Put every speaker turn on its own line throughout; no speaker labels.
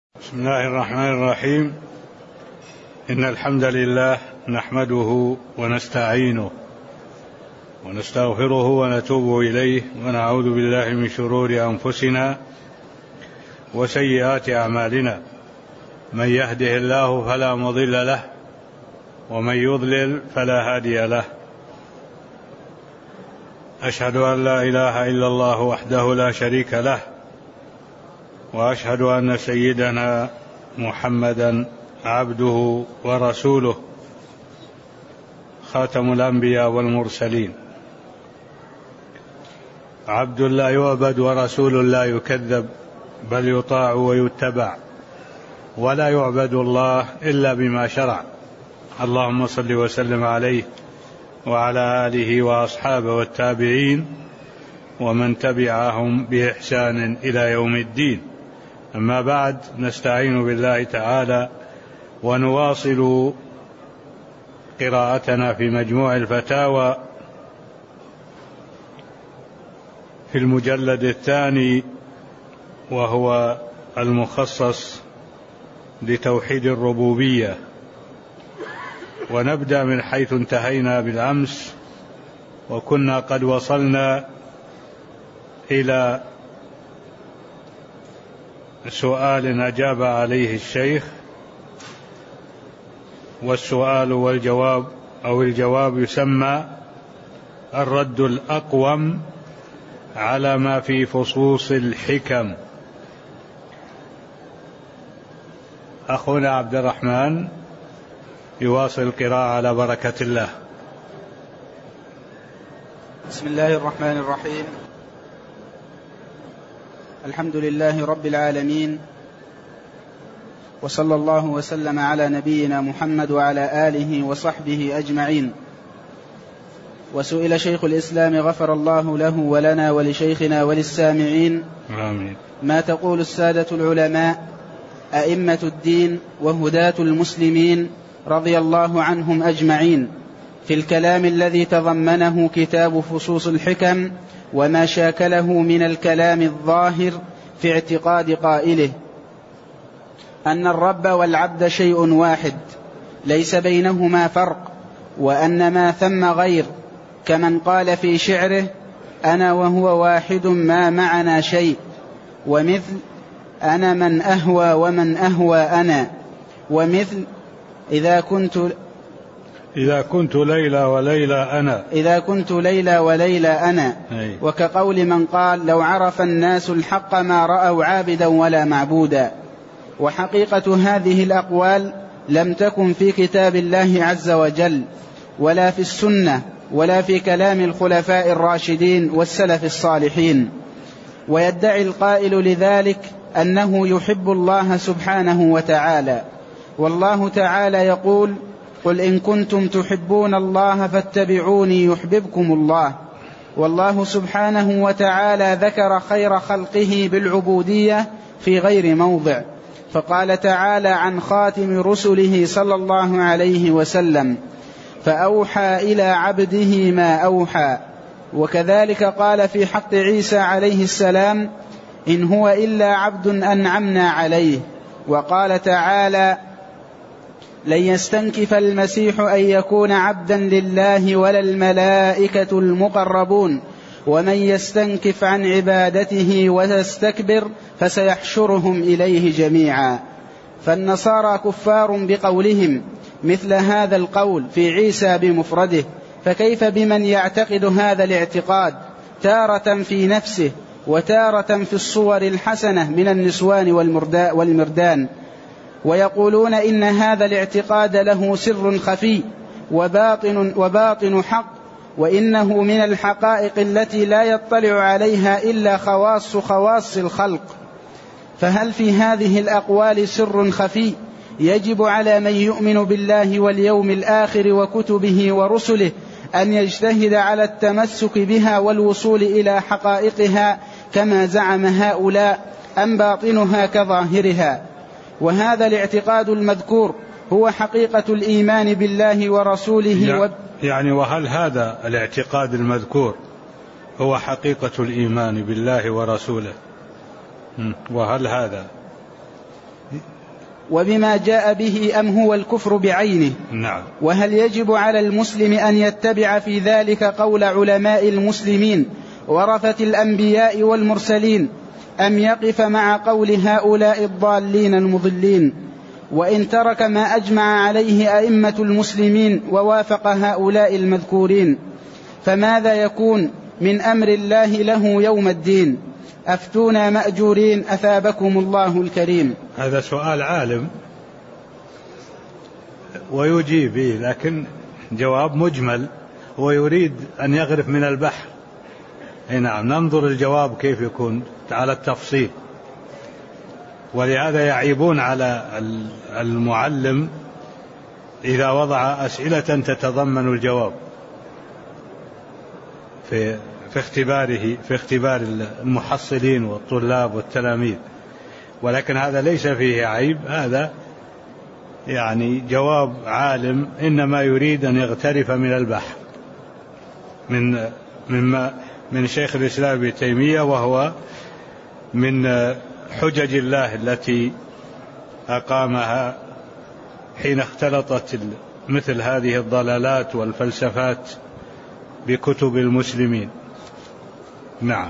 بسم الله الرحمن الرحيم. إن الحمد لله نحمده ونستعينه ونستغفره ونتوب إليه ونعوذ بالله من شرور أنفسنا وسيئات أعمالنا. من يهده الله فلا مضل له ومن يضلل فلا هادي له. أشهد أن لا إله إلا الله وحده لا شريك له، وأشهد أن سيدنا محمدا عبده ورسوله خاتم الأنبياء والمرسلين، عبد لا يعبد ورسول لا يكذب، بل يطاع ويتبع، ولا يعبد الله إلا بما شرع. اللهم صل وسلم عليه وعلى آله وأصحابه والتابعين ومن تبعهم بإحسان إلى يوم الدين. أما بعد، نستعين بالله تعالى ونواصل قراءتنا في مجموع الفتاوى في المجلد الثاني، وهو المخصص لتوحيد الربوبية، ونبدأ من حيث انتهينا بالأمس، وكنا قد وصلنا إلى سؤال أجاب عليه الشيخ، والسؤال والجواب أو الجواب يسمى الرد الأقوم على ما في فصوص الحكم. أخونا عبد الرحمن يواصل القراءة على بركة الله.
بسم الله الرحمن الرحيم. الحمد لله رب العالمين، وصلى الله وسلم على نبينا محمد وعلى آله وصحبه أجمعين. وسئل شيخ الإسلام غفر الله له ولنا ولشيخنا وللسامعين:
آمين.
ما تقول السادة العلماء أئمة الدين وهداة المسلمين رضي الله عنهم أجمعين في الكلام الذي تضمنه كتاب فصوص الحكم، وما شاكله من الكلام الظاهر في اعتقاد قائله أن الرب والعبد شيء واحد ليس بينهما فرق، وأن ما ثم غير، كمن قال في شعره: أنا وهو واحد ما معنا شيء، ومثل أنا من أهوى ومن أهوى أنا، ومثل إذا كنت ليلى وليلى أنا وكقول من قال: لو عرف الناس الحق ما رأوا عابدا ولا معبودا. وحقيقة هذه الأقوال لم تكن في كتاب الله عز وجل، ولا في السنة، ولا في كلام الخلفاء الراشدين والسلف الصالحين. ويدعي القائل لذلك أنه يحب الله سبحانه وتعالى، والله تعالى يقول: قل إن كنتم تحبون الله فاتبعوني يحببكم الله. والله سبحانه وتعالى ذكر خير خلقه بالعبودية في غير موضع، فقال تعالى عن خاتم رسله صلى الله عليه وسلم: فأوحى إلى عبده ما أوحى. وكذلك قال في حق عيسى عليه السلام: إن هو إلا عبد أنعمنا عليه. وقال تعالى: لن يستنكف المسيح أن يكون عبدا لله ولا الملائكة المقربون، ومن يستنكف عن عبادته ويستكبر فسيحشرهم إليه جميعا. فالنصارى كفار بقولهم مثل هذا القول في عيسى بمفرده، فكيف بمن يعتقد هذا الاعتقاد تارة في نفسه وتارة في الصور الحسنة من النسوان والمردان؟ ويقولون إن هذا الاعتقاد له سر خفي وباطن حق، وإنه من الحقائق التي لا يطلع عليها إلا خواص الخلق. فهل في هذه الأقوال سر خفي يجب على من يؤمن بالله واليوم الآخر وكتبه ورسله أن يجتهد على التمسك بها والوصول إلى حقائقها كما زعم هؤلاء، أم باطنها كظاهرها؟ وهذا الاعتقاد المذكور هو حقيقة الإيمان بالله ورسوله
يعني وهل هذا الاعتقاد المذكور هو حقيقة الإيمان بالله ورسوله؟ وهل هذا
وبما جاء به أم هو الكفر بعينه؟
نعم.
وهل يجب على المسلم أن يتبع في ذلك قول علماء المسلمين ورثة الأنبياء والمرسلين أم يقف مع قول هؤلاء الضالين المضلين؟ وإن ترك ما أجمع عليه أئمة المسلمين ووافق هؤلاء المذكورين فماذا يكون من أمر الله له يوم الدين؟ أفتونا مأجورين أثابكم الله الكريم.
هذا سؤال عالم ويجيب به، لكن جواب مجمل، هو يريد أن يغرف من البحر. نعم، ننظر الجواب كيف يكون على التفصيل، ولهذا يعيبون على المعلم إذا وضع أسئلة تتضمن الجواب في اختبار المحصلين والطلاب والتلاميذ، ولكن هذا ليس فيه عيب، هذا يعني جواب عالم إنما يريد أن يغترف من البحر من شيخ الإسلام ابن تيمية، وهو من حجج الله التي أقامها حين اختلطت مثل هذه الضلالات والفلسفات بكتب المسلمين. نعم.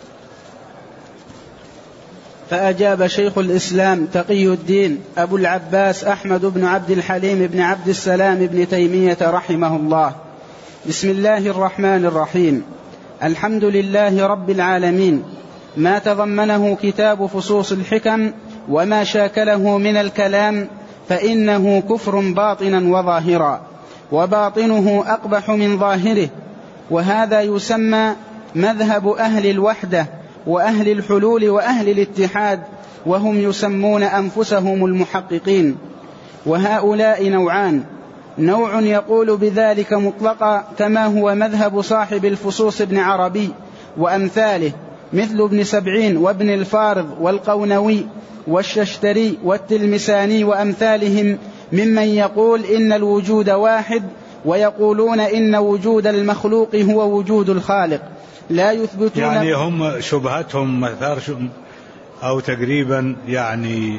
فأجاب شيخ الإسلام تقي الدين أبو العباس أحمد بن عبد الحليم بن عبد السلام بن تيمية رحمه الله: بسم الله الرحمن الرحيم، الحمد لله رب العالمين. ما تضمنه كتاب فصوص الحكم وما شاكله من الكلام فإنه كفر باطنا وظاهرا، وباطنه أقبح من ظاهره، وهذا يسمى مذهب أهل الوحدة وأهل الحلول وأهل الاتحاد، وهم يسمون أنفسهم المحققين. وهؤلاء نوعان: نوع يقول بذلك مطلقا كما هو مذهب صاحب الفصوص بن عربي وأمثاله مثل ابن سبعين وابن الفارض والقونوي والششتري والتلمساني وأمثالهم، ممن يقول إن الوجود واحد، ويقولون إن وجود المخلوق هو وجود الخالق، لا يثبتون.
يعني هم شبهتهم مثار أو تقريبا يعني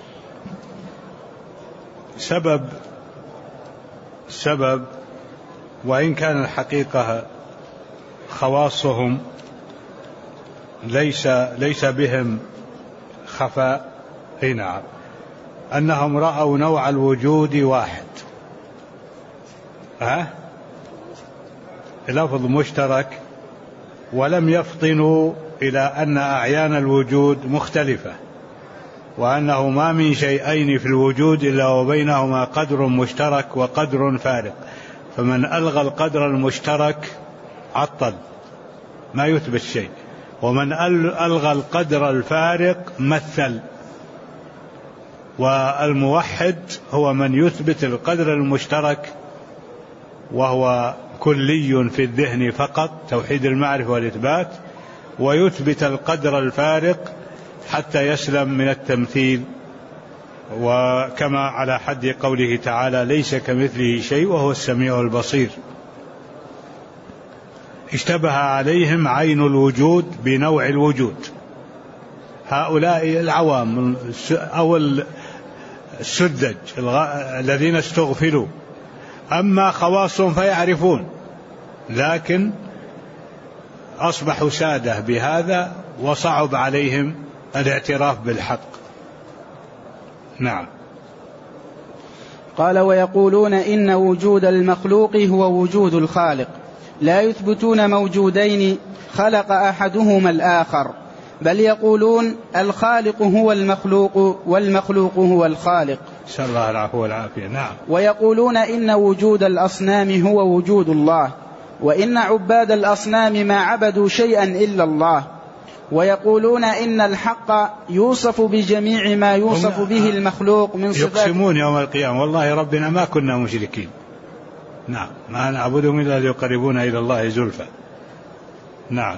سبب وإن كان الحقيقة خواصهم ليس بهم خفاء. نعم، أنهم رأوا نوع الوجود واحد، لفظ مشترك، ولم يفطنوا إلى أن أعيان الوجود مختلفة، وأنه ما من شيئين في الوجود إلا وبينهما قدر مشترك وقدر فارق، فمن ألغى القدر المشترك عطل ما يثبت شيء، ومن ألغى القدر الفارق مثل. والموحد هو من يثبت القدر المشترك وهو كلي في الذهن فقط، توحيد المعرفة والإثبات، ويثبت القدر الفارق حتى يسلم من التمثيل، وكما على حد قوله تعالى: ليس كمثله شيء وهو السميع البصير. اشتبه عليهم عين الوجود بنوع الوجود، هؤلاء العوام أو السذج الذين استغفلوا. أما خواصهم فيعرفون، لكن أصبحوا سادة بهذا وصعب عليهم الاعتراف بالحق. نعم.
قال: ويقولون إن وجود المخلوق هو وجود الخالق، لا يثبتون موجودين خلق أحدهما الآخر، بل يقولون الخالق هو المخلوق والمخلوق هو الخالق.
نسأل الله العفو والعافية. نعم.
ويقولون إن وجود الأصنام هو وجود الله، وإن عباد الأصنام ما عبدوا شيئا إلا الله. ويقولون إن الحق يوصف بجميع ما يوصف به المخلوق من صفات.
يقسمون يوم القيامة: والله ربنا ما كنا مشركين. نعم، ما نعبدهم إلا ليقربونا إلى الله زلفى. نعم.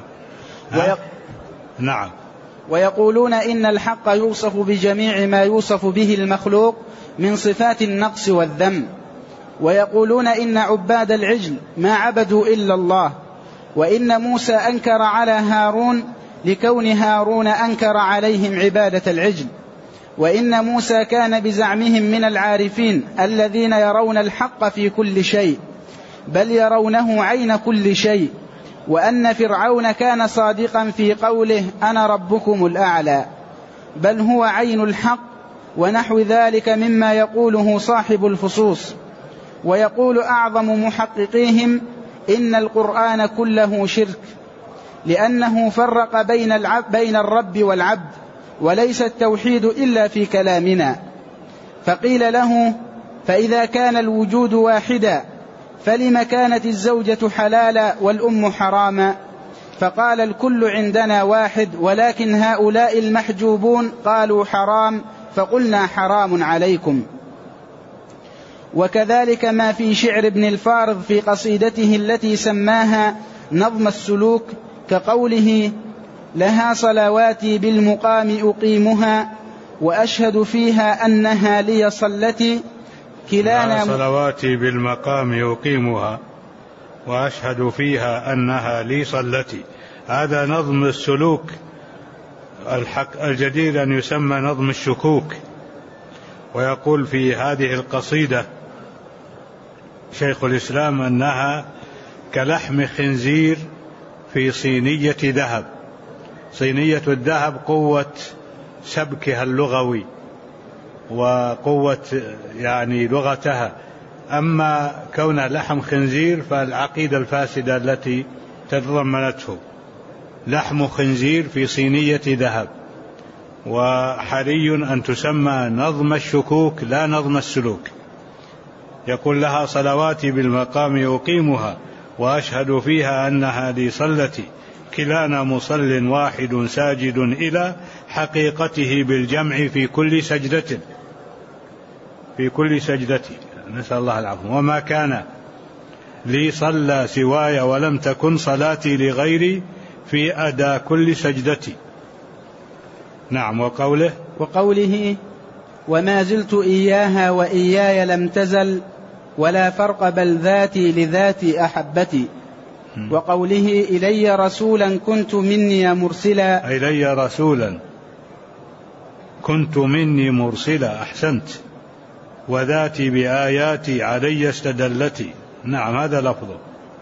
نعم.
ويقولون إن الحق يوصف بجميع ما يوصف به المخلوق من صفات النقص والذم. ويقولون إن عباد العجل ما عبدوا إلا الله، وإن موسى أنكر على هارون لكون هارون أنكر عليهم عبادة العجل. وإن موسى كان بزعمهم من العارفين الذين يرون الحق في كل شيء، بل يرونه عين كل شيء، وأن فرعون كان صادقا في قوله أنا ربكم الأعلى، بل هو عين الحق، ونحو ذلك مما يقوله صاحب الفصوص. ويقول أعظم محققيهم إن القرآن كله شرك، لأنه فرق بين الرب والعبد، وليس التوحيد إلا في كلامنا. فقيل له فإذا كان الوجود واحدا فلم كانت الزوجة حلالا والأم حراما؟ فقال الكل عندنا واحد، ولكن هؤلاء المحجوبون قالوا حرام فقلنا حرام عليكم. وكذلك ما في شعر ابن الفارض في قصيدته التي سماها نظم السلوك، كقوله لها صلواتي بالمقام أقيمها وأشهد فيها أنها لي صلتي كلانا.
صلواتي بالمقام أقيمها وأشهد فيها أنها لي صلتي. هذا نظم السلوك الجدير أن يسمى نظم الشكوك. ويقول في هذه القصيدة شيخ الإسلام أنها كلحم خنزير في صينية ذهب. صينية الذهب قوة سبكها اللغوي وقوة يعني لغتها، أما كونها لحم خنزير فالعقيدة الفاسدة التي تتضمنته. لحم خنزير في صينية ذهب، وحري أن تسمى نظم الشكوك لا نظم السلوك. يقول لها صلواتي بالمقام أقيمها وأشهد فيها أنها لي صلتي كلانا مصل واحد ساجد إلى حقيقته بالجمع في كل سجدة. في كل سجدة نسأل الله العفو. وما كان لي صلى سواي ولم تكن صلاتي لغيري في أداء كل سجدتي. نعم. وقوله
وما زلت إياها وإياي لم تزل ولا فرق بل ذاتي لذاتي أحبتي. وقوله إلي رسولا كنت مني مرسلا.
إلي رسولا كنت مني مرسلا. أحسنت. وذاتي بآياتي علي استدلتي. نعم هذا لفظه.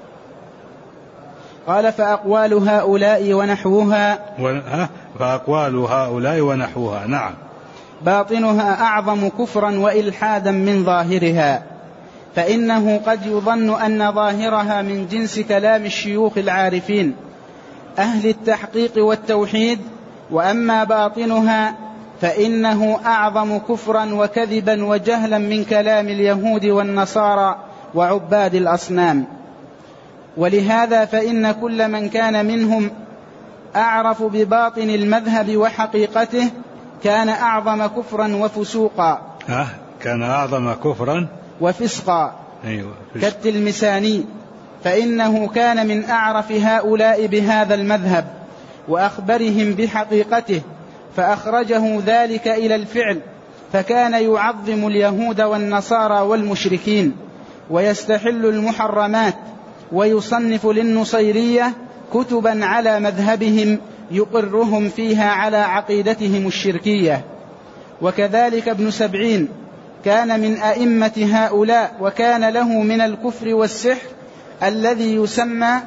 قال فأقوال هؤلاء ونحوها.
فأقوال هؤلاء ونحوها. نعم.
باطنها أعظم كفرا وإلحادا من ظاهرها، فإنه قد يظن أن ظاهرها من جنس كلام الشيوخ العارفين أهل التحقيق والتوحيد، وأما باطنها فإنه أعظم كفرا وكذبا وجهلا من كلام اليهود والنصارى وعباد الأصنام. ولهذا فإن كل من كان منهم أعرف بباطن المذهب وحقيقته كان أعظم كفرا وفسوقا.
كان أعظم كفرا
وفسقا. أيوة. كالتلمساني، فإنه كان من أعرف هؤلاء بهذا المذهب وأخبرهم بحقيقته، فأخرجه ذلك إلى الفعل، فكان يعظم اليهود والنصارى والمشركين ويستحل المحرمات، ويصنف للنصيرية كتبا على مذهبهم يقرهم فيها على عقيدتهم الشركية. وكذلك ابن سبعين كان من أئمة هؤلاء، وكان له من الكفر والسحر الذي يسمى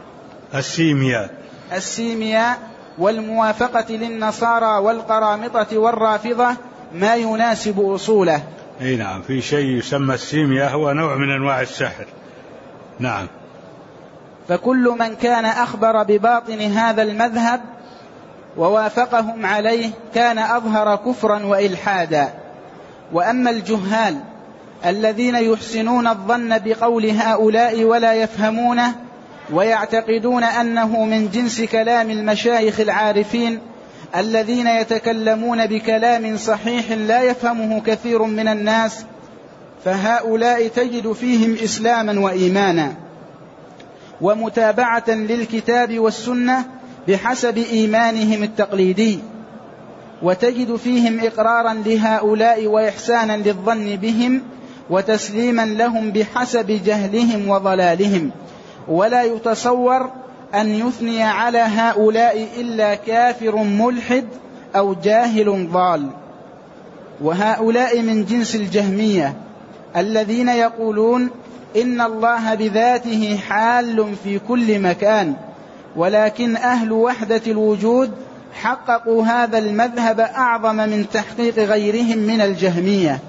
السيمياء والموافقة للنصارى والقرامطة والرافضة ما يناسب أصوله.
أي نعم. في شيء يسمى السيمياء، هو نوع من أنواع السحر. نعم.
فكل من كان أخبر بباطن هذا المذهب ووافقهم عليه كان أظهر كفرا وإلحادا. وأما الجهال الذين يحسنون الظن بقول هؤلاء ولا يفهمونه ويعتقدون أنه من جنس كلام المشايخ العارفين الذين يتكلمون بكلام صحيح لا يفهمه كثير من الناس، فهؤلاء تجد فيهم إسلاما وإيمانا ومتابعة للكتاب والسنة بحسب إيمانهم التقليدي، وتجد فيهم إقرارا لهؤلاء وإحسانا للظن بهم وتسليما لهم بحسب جهلهم وضلالهم. ولا يتصور أن يثني على هؤلاء إلا كافر ملحد أو جاهل ضال. وهؤلاء من جنس الجهمية الذين يقولون إن الله بذاته حال في كل مكان، ولكن أهل وحدة الوجود حققوا هذا المذهب أعظم من تحقيق غيرهم من الجهمية.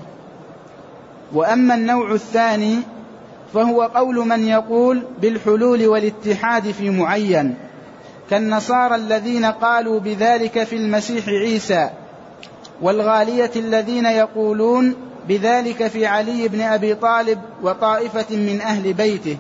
وأما النوع الثاني فهو قول من يقول بالحلول والاتحاد في معين، كالنصارى الذين قالوا بذلك في المسيح عيسى، والغالية الذين يقولون بذلك في علي بن أبي طالب وطائفة من أهل بيته،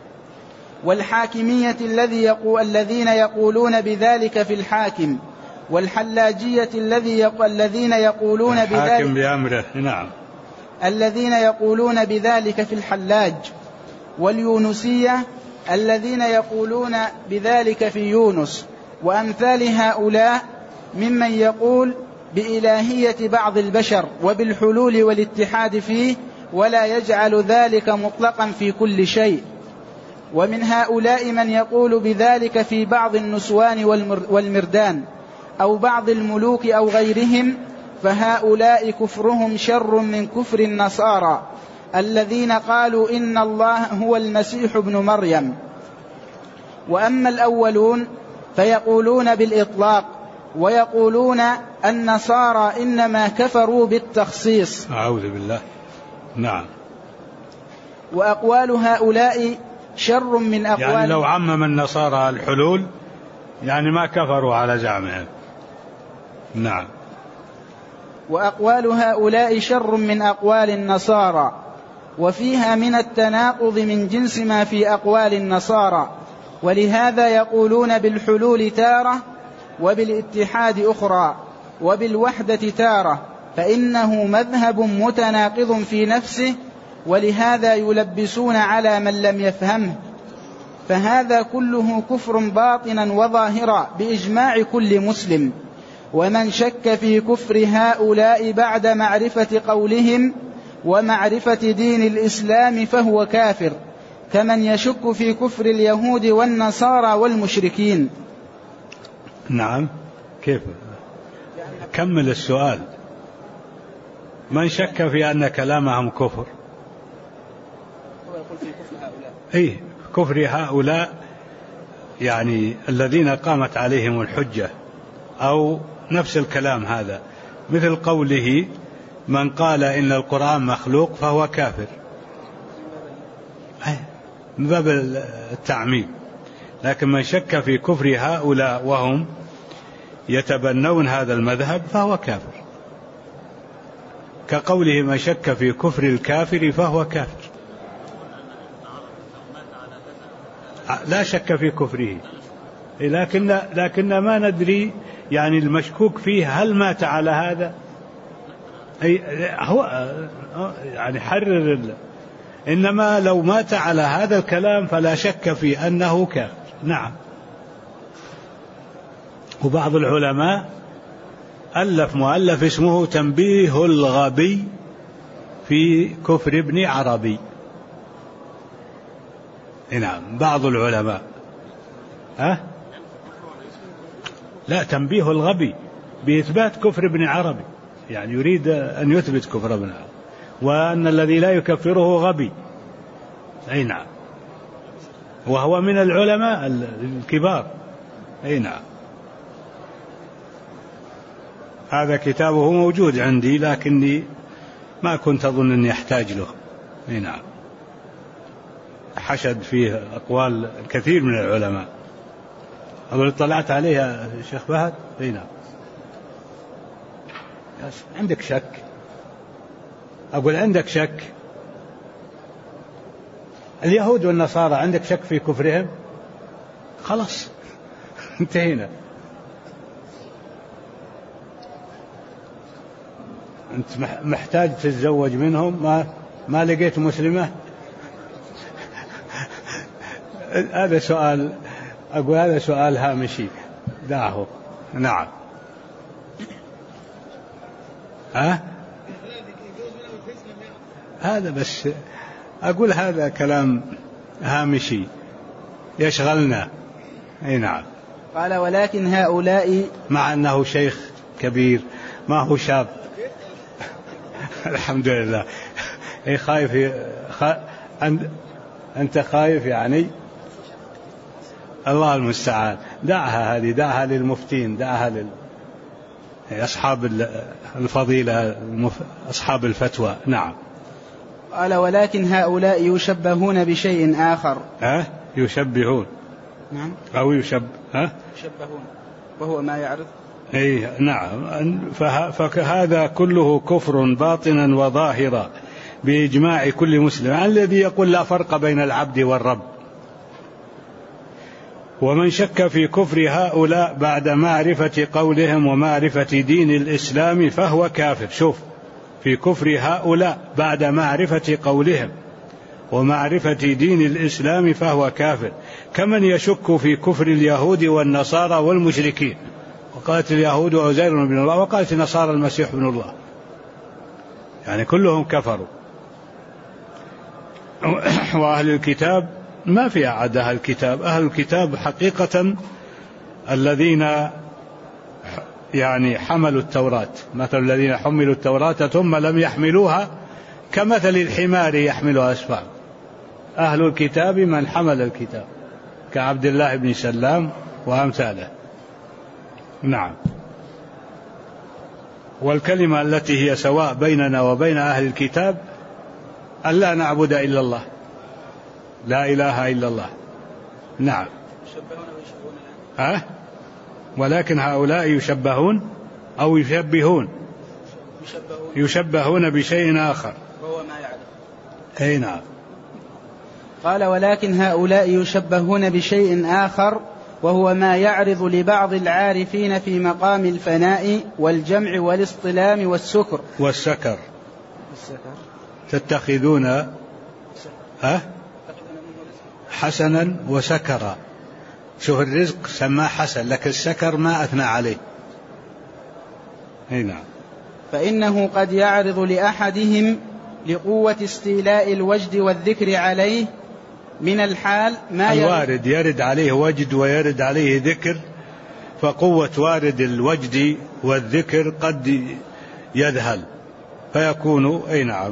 والحاكمية الذين يقولون بذلك في الحاكم، والحلاجية الذين يقولون
الحاكم بأمره، نعم،
الذين يقولون بذلك في الحلاج، واليونسية الذين يقولون بذلك في يونس، وأمثال هؤلاء ممن يقول بإلهية بعض البشر وبالحلول والاتحاد فيه، ولا يجعل ذلك مطلقا في كل شيء. ومن هؤلاء من يقول بذلك في بعض النسوان والمردان أو بعض الملوك أو غيرهم، فهؤلاء كفرهم شر من كفر النصارى الذين قالوا إن الله هو المسيح ابن مريم. وأما الأولون فيقولون بالإطلاق، ويقولون النصارى إنما كفروا بالتخصيص.
أعوذ بالله. نعم.
وأقوال هؤلاء شر من أقوال،
يعني لو عمم النصارى الحلول يعني ما كفروا على زعمهم. نعم.
وأقوال هؤلاء شر من أقوال النصارى، وفيها من التناقض من جنس ما في أقوال النصارى، ولهذا يقولون بالحلول تارة، وبالاتحاد أخرى، وبالوحدة تارة، فإنه مذهب متناقض في نفسه، ولهذا يلبسون على من لم يفهمه. فهذا كله كفر باطنا وظاهرا بإجماع كل مسلم. ومن شك في كفر هؤلاء بعد معرفة قولهم ومعرفة دين الإسلام فهو كافر، كمن يشك في كفر اليهود والنصارى والمشركين.
نعم. كيف؟ كمل السؤال. من شك في أن كلامهم كفر؟ أي كفر هؤلاء يعني الذين قامت عليهم الحجة، أو نفس الكلام هذا، مثل قوله من قال إن القرآن مخلوق فهو كافر، من باب التعميم. لكن من شك في كفر هؤلاء وهم يتبنون هذا المذهب فهو كافر، كقوله من شك في كفر الكافر فهو كافر. لا شك في كفره، لكن ما ندري يعني المشكوك فيه هل مات على هذا، أي هو يعني حرر إنما لو مات على هذا الكلام فلا شك في أنه كافر. نعم. وبعض العلماء ألف مؤلف اسمه تنبيه الغبي في كفر ابن عربي. نعم. بعض العلماء لا، تنبيه الغبي بإثبات كفر ابن عربي، يعني يريد أن يثبت كفر ابن عربي، وأن الذي لا يكفره غبي. أي نعم. وهو من العلماء الكبار. أي نعم. هذا كتابه موجود عندي لكني ما كنت أظن أني أحتاج له. أي نعم. حشد فيه أقوال كثير من العلماء. أقول اطلعت عليها شيخ فهد. أي نعم. عندك شك؟ أقول عندك شك؟ اليهود والنصارى عندك شك في كفرهم؟ خلاص انتهينا. أنت محتاج تتزوج منهم، ما لقيت مسلمة؟ هذا سؤال، أقول هذا سؤال هامشي دعه. نعم. هذا بس أقول هذا كلام هامشي يشغلنا. أي نعم.
قال ولكن هؤلاء،
مع أنه شيخ كبير ما هو شاب. الحمد لله. اي خايف أنت خايف يعني. الله المستعان. دعها هذه، دعها للمفتين، دعها أصحاب الفضيلة، أصحاب الفتوى. نعم.
قال ولكن هؤلاء يشبهون بشيء آخر.
يشبهون.
نعم.
أو يشبهون
وهو ما يعرض.
أي نعم. فهذا كله كفر باطنا وظاهرا بإجماع كل مسلم، الذي يقول لا فرق بين العبد والرب. ومن شك في كفر هؤلاء بعد معرفة قولهم ومعرفة دين الإسلام فهو كافر. شوف، في كفر هؤلاء بعد معرفة قولهم ومعرفة دين الإسلام فهو كافر، كمن يشك في كفر اليهود والنصارى والمشركين. وقالت اليهود عزير بن الله، وقالت النصارى المسيح بن الله، يعني كلهم كفروا. وأهل الكتاب ما في أحد أهل الكتاب. أهل الكتاب حقيقة الذين يعني حملوا التوراة، مثل الذين حملوا التوراة ثم لم يحملوها كمثل الحمار يحمل أسفار. أهل الكتاب من حمل الكتاب كعبد الله بن سلام وأمثاله. نعم. والكلمة التي هي سواء بيننا وبين أهل الكتاب أن لا نعبد إلا الله، لا إله إلا الله. نعم. ولكن هؤلاء يشبهون أو يشبهون بشيء آخر
وهو ما يعرف.
أي نعم.
قال ولكن هؤلاء يشبهون بشيء آخر وهو ما يعرض لبعض العارفين في مقام الفناء والجمع والاصطلام
والسكر. تتخذون حسنا وسكرا. شوف، الرزق سماه حسن، لكن السكر ما أثنى عليه. نعم.
فإنه قد يعرض لأحدهم لقوة استيلاء الوجد والذكر عليه من الحال ما
الوارد، يرد عليه وجد ويرد عليه ذكر، فقوة وارد الوجد والذكر قد يذهل فيكون نعم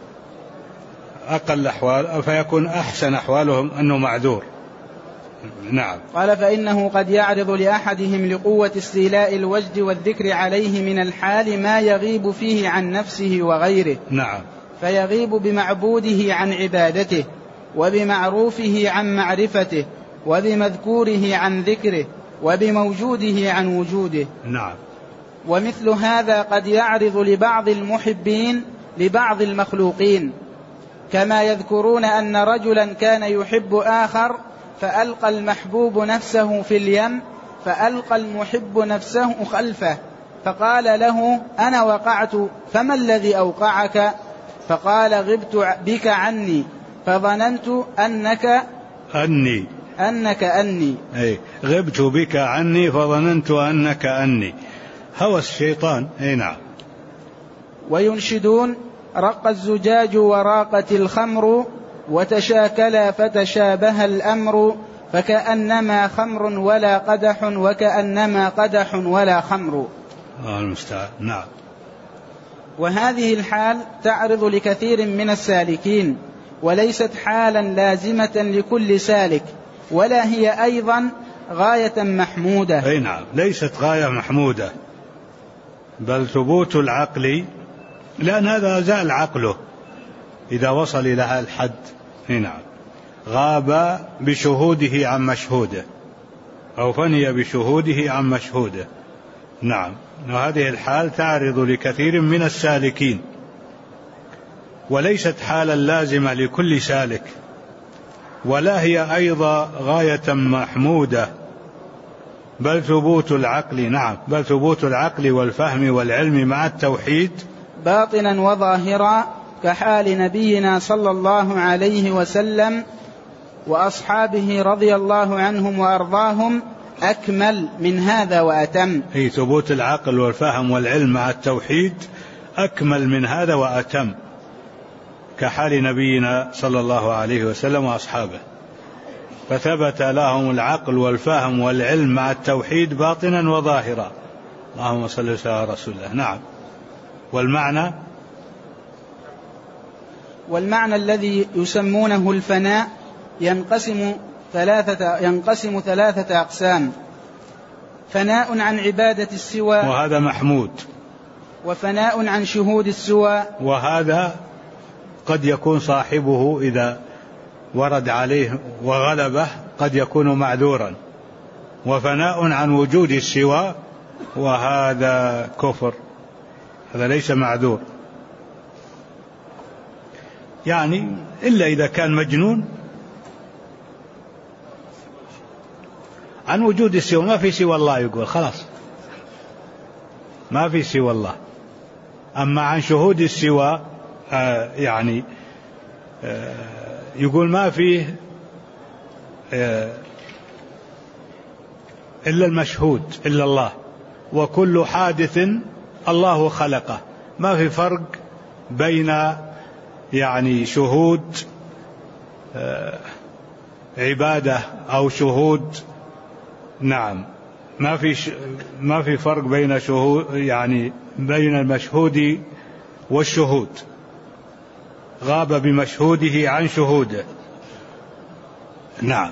أقل أحوال، فيكون أحسن أحوالهم أنه معذور. نعم.
قال فإنه قد يعرض لأحدهم لقوة استيلاء الوجد والذكر عليه من الحال ما يغيب فيه عن نفسه وغيره.
نعم.
فيغيب بمعبوده عن عبادته، وبمعروفه عن معرفته، وبمذكوره عن ذكره، وبموجوده عن وجوده.
نعم.
ومثل هذا قد يعرض لبعض المحبين لبعض المخلوقين، كما يذكرون أن رجلا كان يحب آخر فألقى المحبوب نفسه في اليم، فألقى المحب نفسه خلفه، فقال له أنا وقعت، فما الذي أوقعك؟ فقال غبت بك عني فظننت أنك أني.
أي غبت بك عني فظننت أنك أني. هوى الشيطان. نعم.
وينشدون رق الزجاج وراقت الخمر، وتشاكلا فتشابه الأمر، فكأنما خمر ولا قدح، وكأنما قدح ولا خمر.
المستعان. نعم.
وهذه الحال تعرض لكثير من السالكين، وليست حالا لازمة لكل سالك، ولا هي أيضا غاية محمودة.
أي نعم، ليست غاية محمودة، بل ثبوت العقل، لأن هذا زال عقله إذا وصل إلى هذا الحد. نعم. غاب بشهوده عن مشهوده، أو فني بشهوده عن مشهوده. نعم. وهذه الحال تعرض لكثير من السالكين، وليست حالا لازمة لكل سالك، ولا هي أيضا غاية محمودة، بل ثبوت العقل. نعم. بل ثبوت العقل والفهم والعلم مع التوحيد
باطنا وظاهرا، كحال نبينا صلى الله عليه وسلم وأصحابه رضي الله عنهم وأرضاهم، أكمل من هذا وأتم.
هي ثبوت العقل والفهم والعلم مع التوحيد أكمل من هذا وأتم، كحال نبينا صلى الله عليه وسلم وأصحابه، فثبت لهم العقل والفهم والعلم مع التوحيد باطنا وظاهرا. اللهم صل وسلم على رسول الله. نعم. والمعنى
والمعنى الذي يسمونه الفناء ينقسم ثلاثة أقسام: فناء عن عبادة السوى،
وهذا محمود،
وفناء عن شهود السوى،
وهذا قد يكون صاحبه إذا ورد عليه وغلبه قد يكون معذورا، وفناء عن وجود السوى وهذا كفر، هذا ليس معذور، يعني إلا إذا كان مجنون. عن وجود السوى ما في سوى الله، يقول خلاص ما في سوى الله. أما عن شهود السوى يعني يقول ما فيه إلا المشهود إلا الله، وكل حادث الله خلقه، ما في فرق بين يعني شهود عبادة أو شهود، نعم ما في فرق بين شهود، يعني بين المشهود والشهود، غاب بمشهوده عن شهوده. نعم،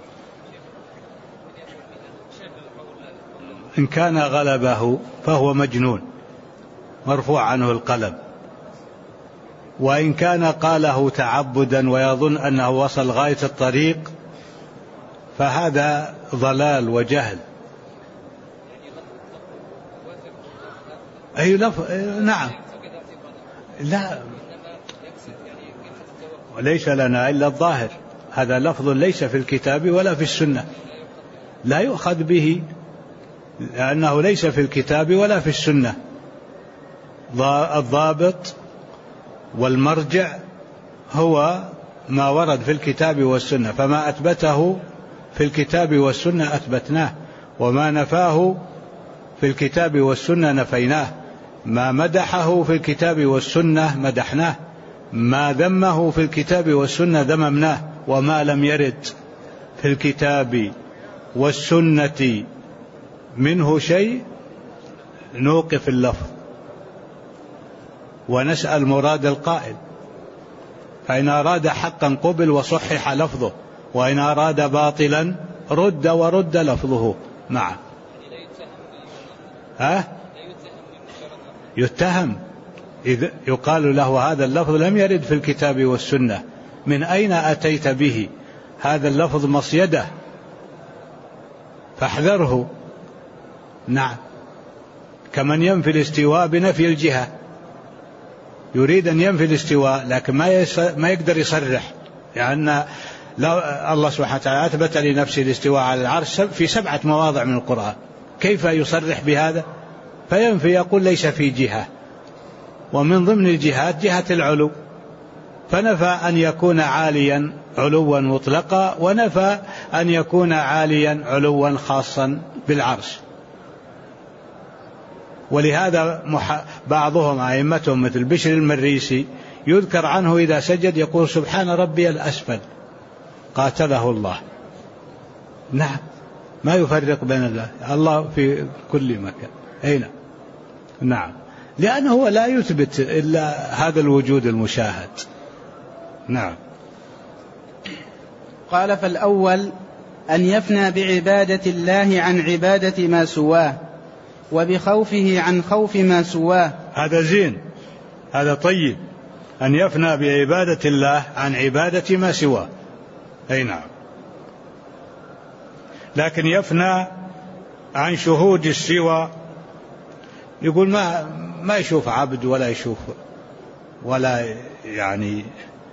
إن كان غلبه فهو مجنون مرفوع عنه القلم، وإن كان قاله تعبدا ويظن أنه وصل غاية الطريق فهذا ضلال وجهل. أي نعم، لا وليس لنا إلا الظاهر، هذا لفظ ليس في الكتاب ولا في السنة، لا يؤخذ به لأنه ليس في الكتاب ولا في السنة. الضابط والمرجع هو ما ورد في الكتاب والسنة، فما أثبته في الكتاب والسنة أثبتناه، وما نفاه في الكتاب والسنة نفيناه، ما مدحه في الكتاب والسنة مدحناه، ما ذمه في الكتاب والسنة ذممناه، وما لم يرد في الكتاب والسنة منه شيء نوقف اللفظ ونسأل مراد القائل، فإن أراد حقا قبل وصحح لفظه، وإن أراد باطلا رد ورد لفظه معه. يتهم إذ يقال له هذا اللفظ لم يرد في الكتاب والسنة، من أين أتيت به؟ هذا اللفظ مصيدة فاحذره. نعم، كمن ينفي الاستواء بنفي الجهة، يريد أن ينفي الاستواء لكن ما يقدر يصرح، لأن الله سبحانه وتعالى أثبت لنفسه الاستواء على العرش في 7 مواضع من القرآن، كيف يصرح بهذا؟ فينفي، يقول ليس في جهة، ومن ضمن الجهات جهة العلو، فنفى أن يكون عاليا علوا مطلقا، ونفى أن يكون عاليا علوا خاصا بالعرش. ولهذا بعضهم أئمتهم مثل بشر المريسي يذكر عنه إذا سجد يقول سبحان ربي الأسفل، قاتله الله. نعم، ما يفرق بين الله في كل مكان. أين؟ نعم، لأنه لا يثبت إلا هذا الوجود المشاهد. نعم.
قال: فالأول أن يفنى بعبادة الله عن عبادة ما سواه، وبخوفه عن خوف ما سواه.
هذا زين، هذا طيب، أن يفنى بعبادة الله عن عبادة ما سواه. أي نعم، لكن يفنى عن شهود السوى، يقول ما يشوف عبد ولا يشوف ولا يعني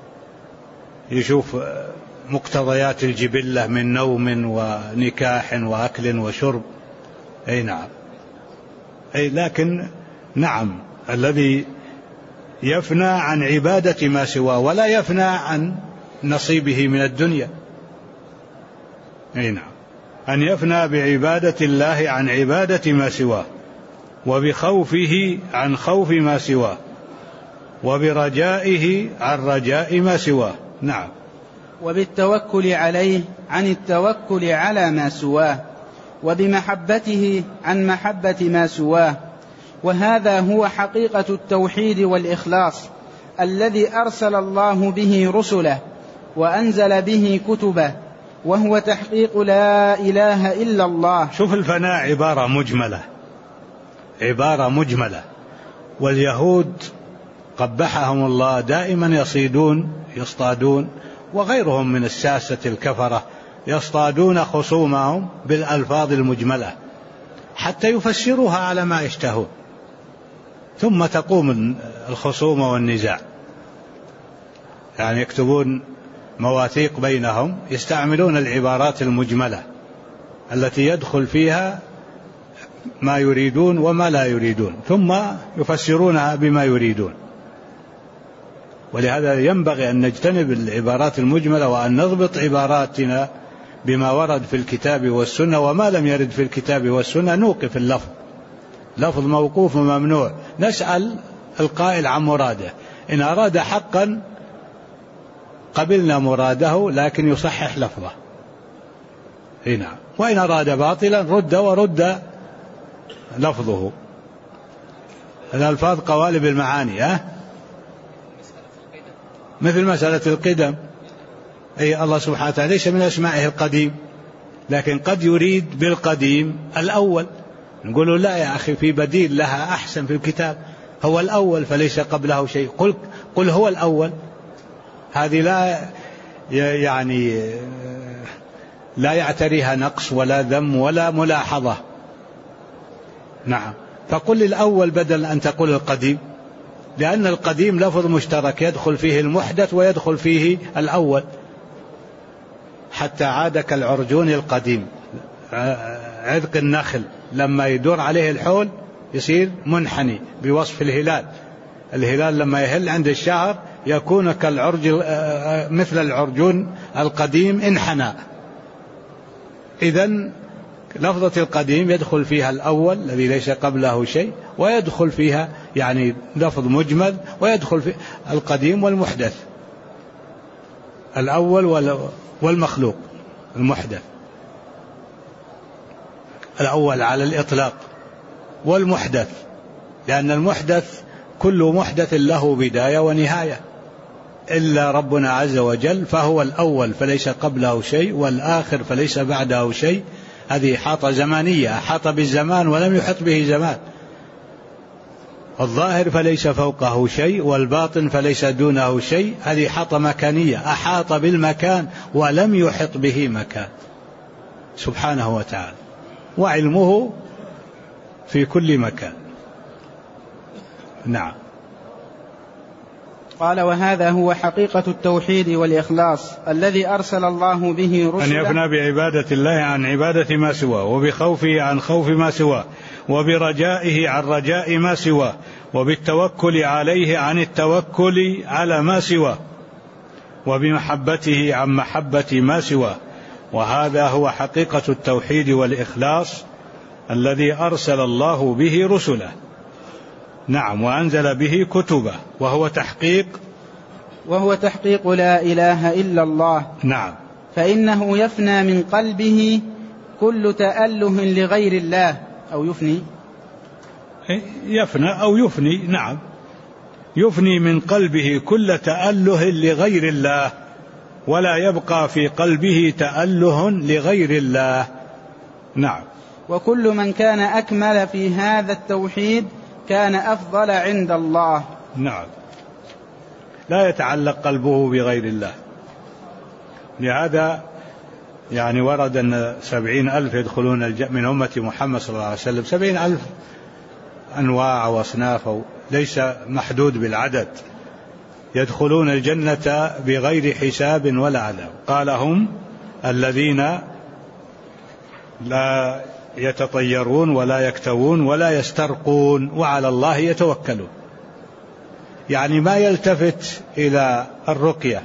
يشوف مقتضيات الجبلة من نوم ونكاح وأكل وشرب. أي نعم، أي لكن نعم الذي يفنى عن عبادة ما سواه ولا يفنى عن نصيبه من الدنيا. أي نعم، أن يفنى بعبادة الله عن عبادة ما سواه، وبخوفه عن خوف ما سواه، وبرجائه عن رجاء ما سواه. نعم،
وبالتوكل عليه عن التوكل على ما سواه، وبمحبته عن محبة ما سواه. وهذا هو حقيقة التوحيد والإخلاص الذي أرسل الله به رسله وأنزل به كتبه، وهو تحقيق لا إله إلا الله.
شوف الفناء عبارة مجملة، واليهود قبحهم الله دائما يصطادون وغيرهم من الساسة الكفرة يصطادون خصومهم بالألفاظ المجملة حتى يفسروها على ما يشتهون، ثم تقوم الخصومة والنزاع. يعني يكتبون مواثيق بينهم يستعملون العبارات المجملة التي يدخل فيها ما يريدون وما لا يريدون، ثم يفسرونها بما يريدون. ولهذا ينبغي أن نجتنب العبارات المجملة، وأن نضبط عباراتنا بما ورد في الكتاب والسنة، وما لم يرد في الكتاب والسنة نوقف اللفظ، لفظ موقوف وممنوع، نسأل القائل عن مراده، إن أراد حقا قبلنا مراده لكن يصحح لفظه هنا، وإن أراد باطلا رد لفظه. الألفاظ قوالب المعاني، مثل مسألة القدم، أي الله سبحانه وتعالى ليس من أسمائه القديم، لكن قد يريد بالقديم الأول، نقول لا يا أخي في بديل لها أحسن في الكتاب، هو الأول فليس قبله شيء، قل هو الأول. هذه لا يعتريها نقص ولا ذم ولا ملاحظة. نعم، فقل الأول بدل أن تقول القديم، لأن القديم لفظ مشترك يدخل فيه المحدث ويدخل فيه الأول، حتى عاد كالعرجون القديم، عذق النخل لما يدور عليه الحول يصير منحني بوصف الهلال لما يهل عند الشهر يكون كالعرج مثل العرجون القديم انحنى. إذن لفظة القديم يدخل فيها الأول الذي ليس قبله شيء، ويدخل فيها يعني لفظ مجمل، ويدخل في القديم والمحدث، الأول والمخلوق المحدث، الأول على الإطلاق والمحدث، لأن المحدث كل محدث له بداية ونهاية، إلا ربنا عز وجل فهو الأول فليس قبله شيء، والآخر فليس بعده شيء. هذه إحاطة زمانية، أحاط بالزمان ولم يحط به زمان. الظاهر فليس فوقه شيء، والباطن فليس دونه شيء، هذه إحاطة مكانية، أحاط بالمكان ولم يحط به مكان سبحانه وتعالى، وعلمه في كل مكان. نعم.
قال: وهذا هو حقيقة التوحيد والإخلاص الذي أرسل الله به رسله،
أن يفنى بعبادة الله عن عبادة ما سواه، وبخوفه عن خوف ما سواه، وبرجائه عن رجاء ما سواه، وبالتوكل عليه عن التوكل على ما سواه، وبمحبته عن محبة ما سواه. وهذا هو حقيقة التوحيد والإخلاص الذي أرسل الله به رسله. نعم، وأنزل به كتبه، وهو تحقيق
لا إله إلا الله.
نعم.
فإنه يفنى من قلبه كل تأله لغير الله، أو
يفنى أو يفني. نعم، يفني من قلبه كل تأله لغير الله، ولا يبقى في قلبه تأله لغير الله. نعم.
وكل من كان أكمل في هذا التوحيد كان أفضل عند الله.
نعم، لا يتعلق قلبه بغير الله. لهذا يعني ورد أن 70,000 يدخلون من أمة محمد صلى الله عليه وسلم، 70,000 أنواع وأصناف، ليس محدود بالعدد، يدخلون الجنة بغير حساب ولا عذاب. قال: هم الذين لا يتطيرون ولا يكتوون ولا يسترقون وعلى الله يتوكلون. يعني ما يلتفت إلى الرقية،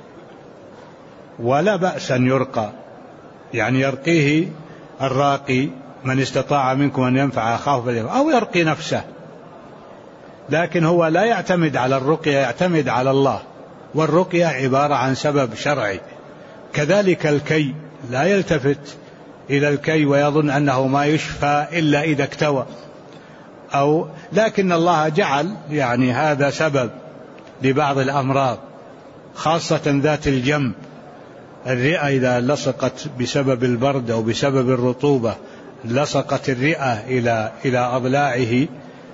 ولا بأس أن يرقى، يعني يرقيه الراقي من استطاع منكم أن ينفع أخاه أو يرقي نفسه، لكن هو لا يعتمد على الرقية، يعتمد على الله، والرقية عبارة عن سبب شرعي. كذلك الكي، لا يلتفت إلى الكي ويظن أنه ما يشفى إلا إذا اكتوى، لكن الله جعل يعني هذا سبب، لبعض الأمراض خاصة ذات الجنب. الرئة إذا لصقت بسبب البرد أو بسبب الرطوبة لصقت الرئة إلى أضلاعه،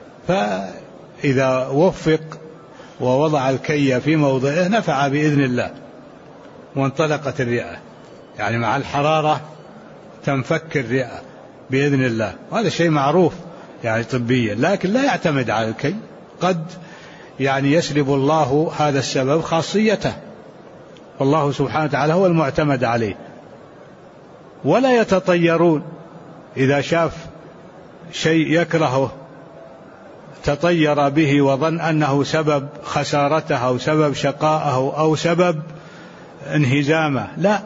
فإذا وفق ووضع الكي في موضعه نفع بإذن الله وانطلقت الرئة. يعني مع الحرارة تنفك الرئة بإذن الله، وهذا شيء معروف يعني طبيا، لكن لا يعتمد على الكي. قد يعني يسلب الله هذا السبب خاصيته، والله سبحانه وتعالى هو المعتمد عليه. ولا يتطيرون، إذا شاف شيء يكرهه تطير به وظن أنه سبب خسارته أو سبب شقائه أو سبب انهزامه، لا،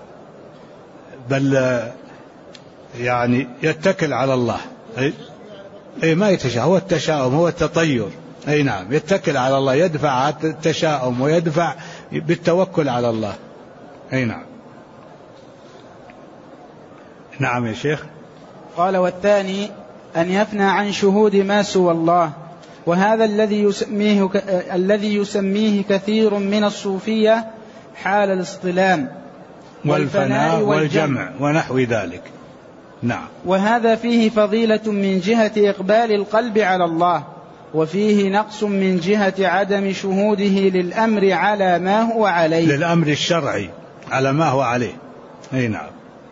بل يعني يتكل على الله. أي ما يتشاء، هو التشاؤم، هو التطير. أي نعم، يتكل على الله، يدفع التشاؤم ويدفع بالتوكل على الله. أي نعم. نعم يا شيخ.
قال: والثاني أن يفنى عن شهود ما سوى الله، وهذا الذي يسميه كثير من الصوفية حال الاصطلام
والفناء والجمع ونحو ذلك. نعم.
وهذا فيه فضيلة من جهة إقبال القلب على الله، وفيه نقص من جهة عدم شهوده للأمر على ما هو عليه،
للأمر الشرعي على ما هو عليه. أي نعم.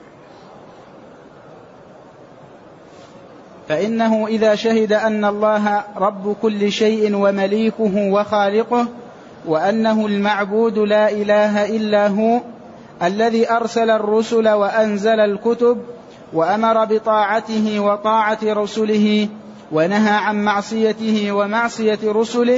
فإنه إذا شهد أن الله رب كل شيء ومليكه وخالقه، وأنه المعبود لا إله إلا هو، الذي أرسل الرسل وأنزل الكتب وأمر بطاعته وطاعة رسله ونهى عن معصيته ومعصية رسله،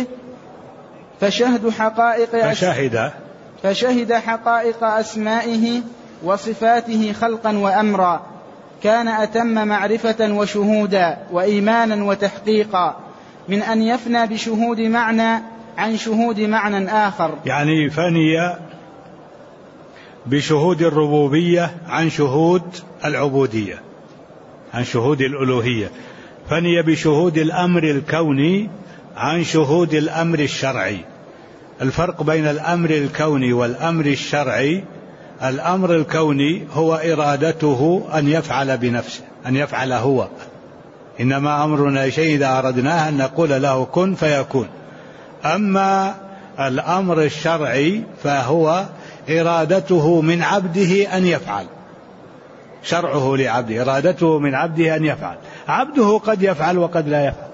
فشهد حقائق أسمائه وصفاته خلقا وأمرا، كان أتم معرفة وشهودا وإيمانا وتحقيقا من أن يفنى بشهود معنى عن شهود معنى آخر.
يعني فني بشهود الربوبية عن شهود العبودية، عن شهود الألوهية. فني بشهود الأمر الكوني عن شهود الأمر الشرعي. الفرق بين الأمر الكوني والأمر الشرعي: الأمر الكوني هو إرادته أن يفعل بنفسه، أن يفعل هو، إنما أمرنا شيء إذا أردناه أن نقول له كن فيكون. أما الأمر الشرعي فهو إرادته من عبده أن يفعل، شرعه لعبده، إرادته من عبده أن يفعل. عبده قد يفعل وقد لا يفعل.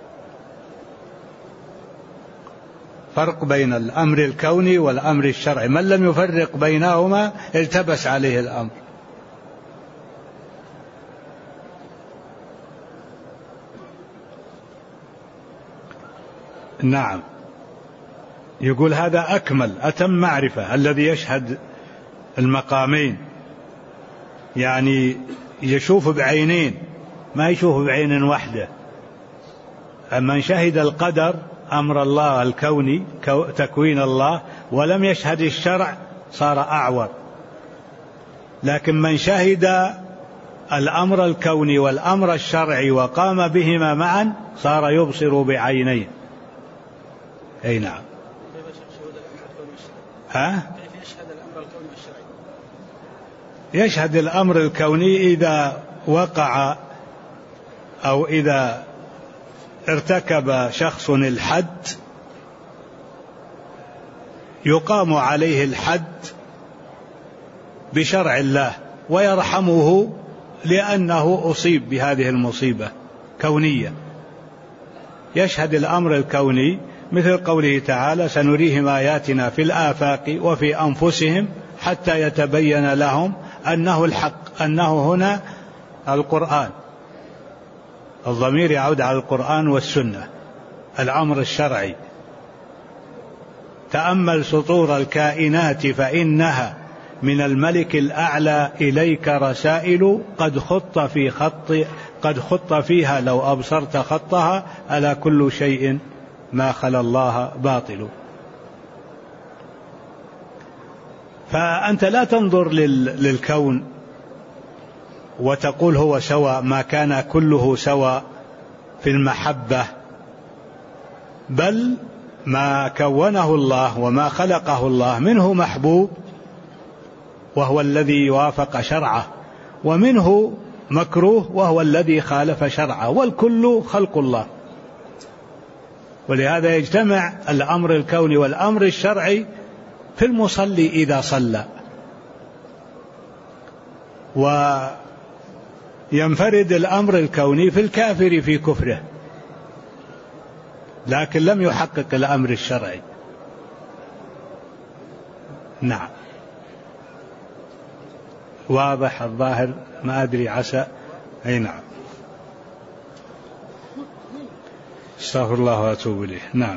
فرق بين الأمر الكوني والأمر الشرعي، من لم يفرق بينهما التبس عليه الأمر. نعم. يقول هذا أكمل أتم معرفة، الذي يشهد المقامين، يعني يشوف بعينين، ما يشوف بعين واحدة. من شهد القدر، أمر الله الكوني، تكوين الله، ولم يشهد الشرع صار أعور. لكن من شهد الأمر الكوني والأمر الشرعي وقام بهما معا صار يبصر بعينيه. أي نعم. يشهد الأمر الكوني إذا وقع أو إذا ارتكب شخص الحد يقام عليه الحد بشرع الله ويرحمه لأنه أصيب بهذه المصيبة كونية. يشهد الأمر الكوني مثل قوله تعالى: سنريهم آياتنا في الآفاق وفي أنفسهم حتى يتبين لهم أنه الحق. أنه هنا القرآن، الضمير يعود على القرآن والسنة. الأمر الشرعي: تأمل سطور الكائنات فإنها من الملك الأعلى إليك رسائل قد خط فيها لو أبصرت خطها ألا كل شيء ما خلا الله باطل. فأنت لا تنظر للكون وتقول هو سواء، ما كان كله سواء في المحبة، بل ما كونه الله وما خلقه الله منه محبوب وهو الذي يوافق شرعه، ومنه مكروه وهو الذي خالف شرعه، والكل خلق الله. ولهذا يجتمع الأمر الكوني والأمر الشرعي في المصلي إذا صلى، وينفرد الأمر الكوني في الكافر في كفره، لكن لم يحقق الأمر الشرعي. نعم، واضح الظاهر، ما أدري عسى. أي نعم، استغفر الله وأتوب إليه. نعم،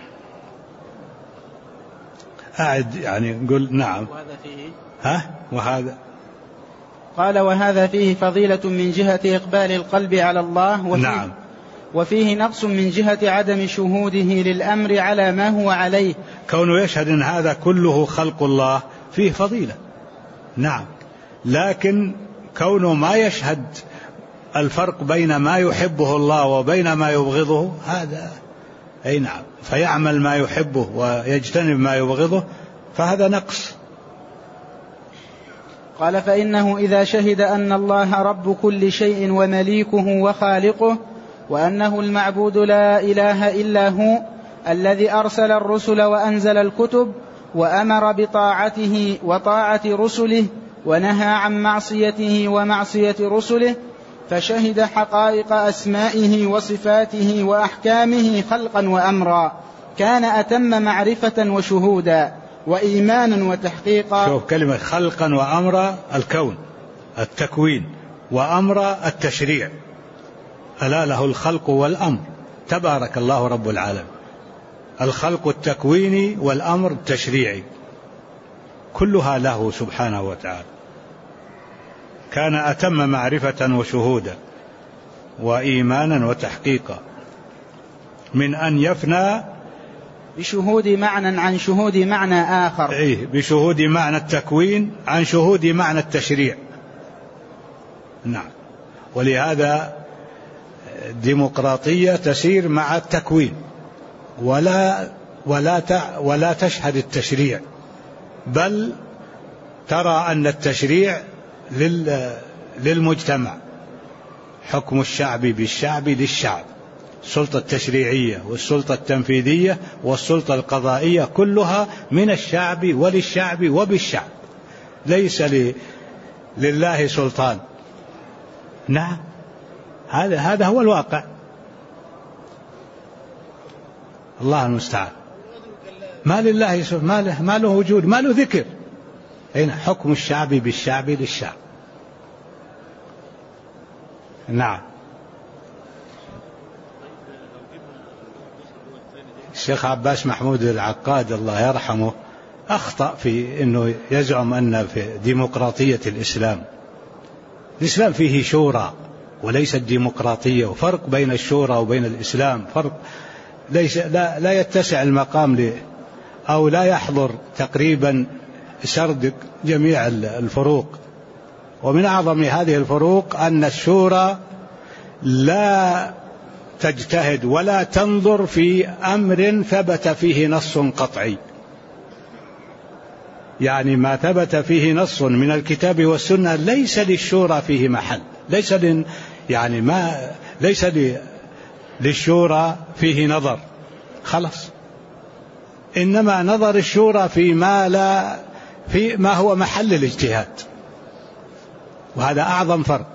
أعد يعني نقول نعم.
وهذا فيه
وهذا
قال وهذا فيه فضيلة من جهة إقبال القلب على الله،
نعم،
وفيه نقص من جهة عدم شهوده للأمر على ما هو عليه.
كونه يشهد أن هذا كله خلق الله فيه فضيلة، نعم، لكن كونه ما يشهد الفرق بين ما يحبه الله وبين ما يبغضه هذا، أي نعم، فيعمل ما يحبه ويجتنب ما يبغضه، فهذا نقص.
قال فإنه إذا شهد أن الله رب كل شيء ومليكه وخالقه، وأنه المعبود لا إله إلا هو الذي أرسل الرسل وأنزل الكتب وأمر بطاعته وطاعة رسله ونهى عن معصيته ومعصية رسله، فشهد حقائق أسمائه وصفاته وأحكامه خلقا وأمرا، كان أتم معرفة وشهودا وإيمانا وتحقيقا.
شوف كلمة خلقا وأمرا، الكون التكوين، وأمر التشريع، ألا له الخلق والأمر، تبارك الله رب العالمين. الخلق التكويني والأمر التشريعي كلها له سبحانه وتعالى. كان أتم معرفة وشهودا وإيمانا وتحقيقا من أن يفنى
بشهود معنى عن شهود معنى آخر،
بشهود معنى التكوين عن شهود معنى التشريع. نعم، ولهذا الديمقراطية تسير مع التكوين ولا تشهد التشريع، بل ترى أن التشريع للمجتمع، حكم الشعب بالشعب للشعب، السلطة التشريعية والسلطة التنفيذية والسلطة القضائية كلها من الشعب وللشعب وبالشعب، ليس لله سلطان. نعم، هذا هو الواقع، الله المستعان. ما لله ما له وجود، ما له ذكر. هنا حكم الشعب بالشعب للشعب. نعم، الشيخ عباس محمود العقاد الله يرحمه أخطأ في أنه يزعم أن في ديمقراطية الإسلام فيه شورى وليس الديمقراطية، وفرق بين الشورى وبين الإسلام فرق ليس لا يتسع المقام أو لا يحضر تقريبا سرد جميع الفروق. ومن أعظم هذه الفروق أن الشورى لا تجتهد ولا تنظر في أمر ثبت فيه نص قطعي، يعني ما ثبت فيه نص من الكتاب والسنة ليس للشورى فيه محل، ليس للشورى فيه نظر خلاص، إنما نظر الشورى في ما هو محل الاجتهاد، وهذا أعظم فرق.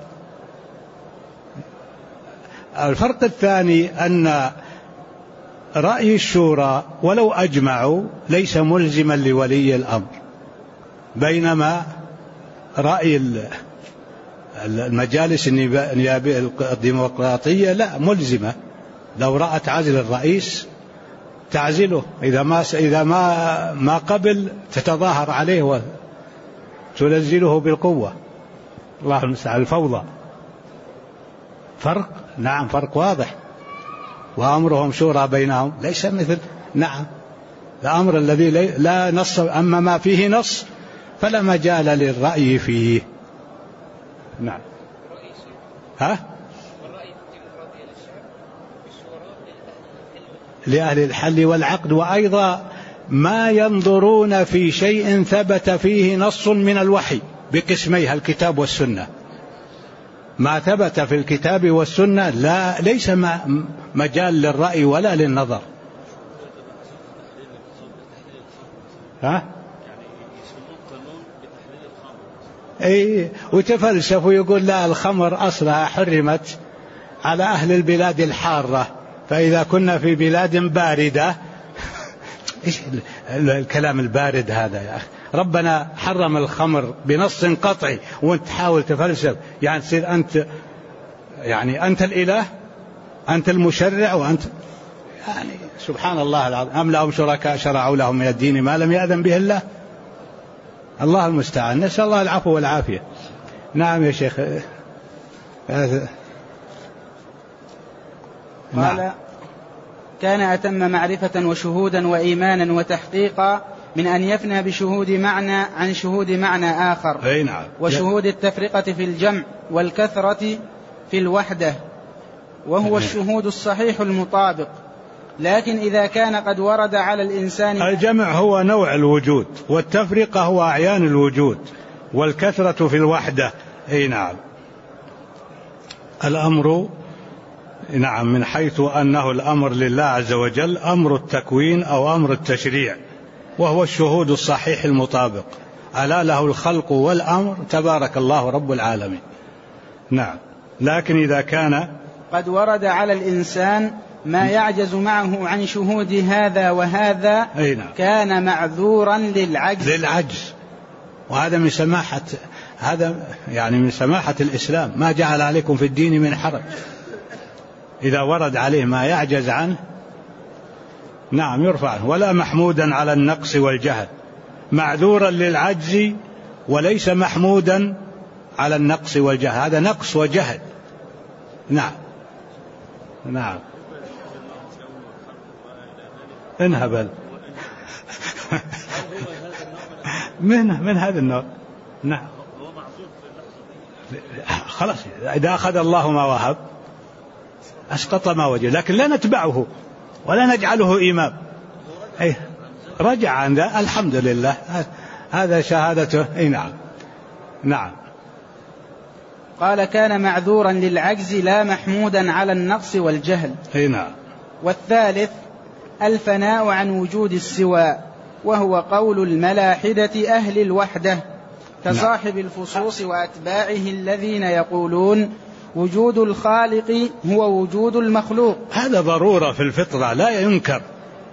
الفرق الثاني أن رأي الشورى ولو أجمعوا ليس ملزما لولي الأمر، بينما رأي المجالس الديمقراطية لا، ملزمة، لو رأت عزل الرئيس تعزله، إذا ما قبل تتظاهر عليه وتنزله بالقوة، الله المستعان، الفوضى. فرق، نعم، فرق واضح. وأمرهم شورى بينهم ليس مثل، نعم، الأمر الذي لا نص، أما ما فيه نص فلا مجال للرأي فيه. نعم. لأهل الحل والعقد. وأيضا ما ينظرون في شيء ثبت فيه نص من الوحي بقسميها الكتاب والسنة. ما ثبت في الكتاب والسنة ليس مجال للرأي ولا للنظر. ها؟ وتفلسف ويقول لا، الخمر أصلها حرمت على أهل البلاد الحارة، فإذا كنا في بلاد باردة إيش الكلام البارد هذا يا أخي؟ ربنا حرم الخمر بنص قطعي وانت تحاول تفلسف، يعني تصير أنت يعني أنت الإله، أنت المشرع، وأنت يعني سبحان الله العظيم. أم لهم شركاء شرعوا لهم من الدين ما لم يأذن به الله. الله المستعان، نسأل الله العفو والعافية. نعم يا شيخ.
قال: كان أتم معرفة وشهودا وإيمانا وتحقيقا من أن يفنى بشهود معنى عن شهود معنى آخر.
نعم.
وشهود التفرقة في الجمع والكثرة في الوحدة، وهو الشهود الصحيح المطابق. لكن إذا كان قد ورد على الإنسان
الجمع هو نوع الوجود، والتفرقة هو أعيان الوجود، والكثرة في الوحدة. نعم. الأمر نعم من حيث أنه الأمر لله عز وجل أمر التكوين أو أمر التشريع، وهو الشهود الصحيح المطابق. ألا له الخلق والأمر تبارك الله رب العالمين. نعم. لكن إذا كان
قد ورد على الإنسان ما يعجز معه عن شهود هذا وهذا كان معذورا للعجز.
وهذا من سماحة، هذا يعني من سماحة الإسلام، ما جعل عليكم في الدين من حرج. إذا ورد عليه ما يعجز عنه نعم يرفع، ولا محمودا على النقص والجهل، معذورا للعجز وليس محمودا على النقص والجهل، هذا نقص وجهل. نعم. نعم. انهبل من هذا النوع. نعم. خلاص إذا أخذ الله ما وهب أسقط ما وجد، لكن لا نتبعه ولا نجعله إمام. رجع عن ذا الحمد لله، هذا شهادته. نعم. نعم.
قال: كان معذورا للعجز لا محمودا على النقص والجهل.
نعم.
والثالث الفناء عن وجود السوى، وهو قول الملاحدة أهل الوحدة كصاحب الفصوص وأتباعه الذين يقولون وجود الخالق هو وجود المخلوق.
هذا ضرورة في الفطرة لا ينكر،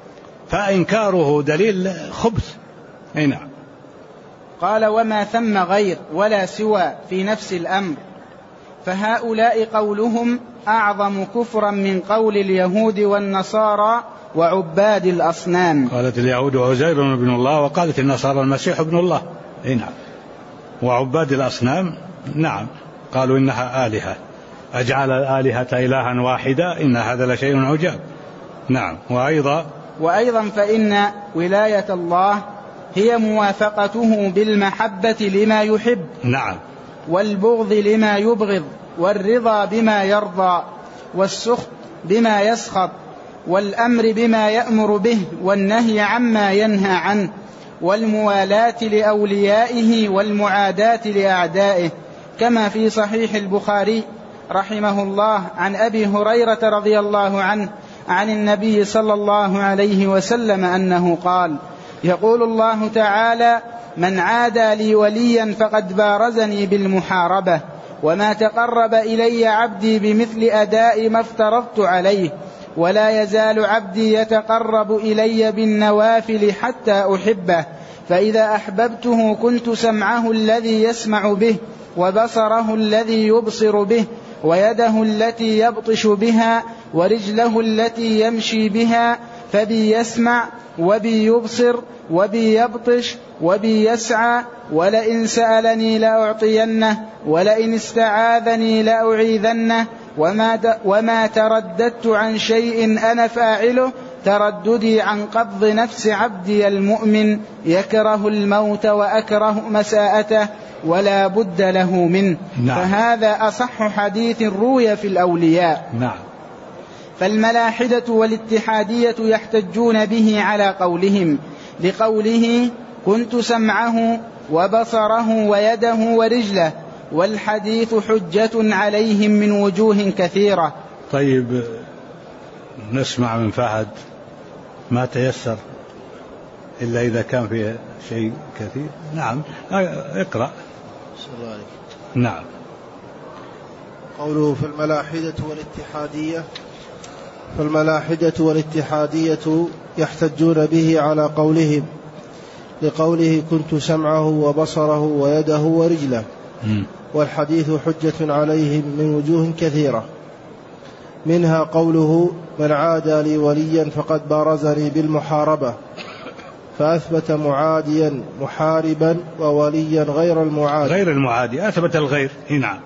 فإنكاره دليل خبث. نعم.
قال: وما ثم غير ولا سوى في نفس الأمر، فهؤلاء قولهم أعظم كفرا من قول اليهود والنصارى وعباد الأصنام.
قالت اليهود عزير ابن الله، وقالت النصارى المسيح ابن الله. نعم. وعباد الأصنام نعم قالوا إنها آلهة، أجعل الآلهة إلها واحدة إن هذا لشيء عجاب. نعم. وأيضا
فإن ولاية الله هي موافقته بالمحبة لما يحب،
نعم،
والبغض لما يبغض، والرضا بما يرضى، والسخط بما يسخط، والأمر بما يأمر به، والنهي عما ينهى عنه، والموالاة لأوليائه والمعاداة لأعدائه، كما في صحيح البخاري رحمه الله عن أبي هريرة رضي الله عنه عن النبي صلى الله عليه وسلم أنه قال: يقول الله تعالى: من عادى لي وليا فقد بارزني بالمحاربة، وما تقرب إلي عبدي بمثل أداء ما افترضت عليه، ولا يزال عبدي يتقرب إلي بالنوافل حتى أحبه، فإذا أحببته كنت سمعه الذي يسمع به، وبصره الذي يبصر به، ويده التي يبطش بها، ورجله التي يمشي بها، فبي يسمع وبي يبصر وبي يبطش وبي يسعى، ولئن سألني لأعطينه، ولئن استعاذني لأعيذنه، وما ترددت عن شيء أنا فاعله ترددي عن قبض نفس عبدي المؤمن، يكره الموت وأكره مساءته ولا بد له منه.
نعم.
فهذا أصح حديث روي في الأولياء.
نعم.
فالملاحدة والاتحادية يحتجون به على قولهم لقوله كنت سمعه وبصره ويده ورجله، والحديث حجة عليهم من وجوه كثيرة.
طيب نسمع من فهد ما تيسر إلا إذا كان فيه شيء كثير. نعم اقرأ. نعم.
قوله فالملاحدة والاتحادية يحتجون به على قولهم لقوله كنت سمعه وبصره ويده ورجله، والحديث حجة عليهم من وجوه كثيرة، منها قوله من عادى لي وليا فقد بارزني بالمحاربة، فأثبت معاديا محاربا ووليا غير المعادي
أثبت الغير. نعم.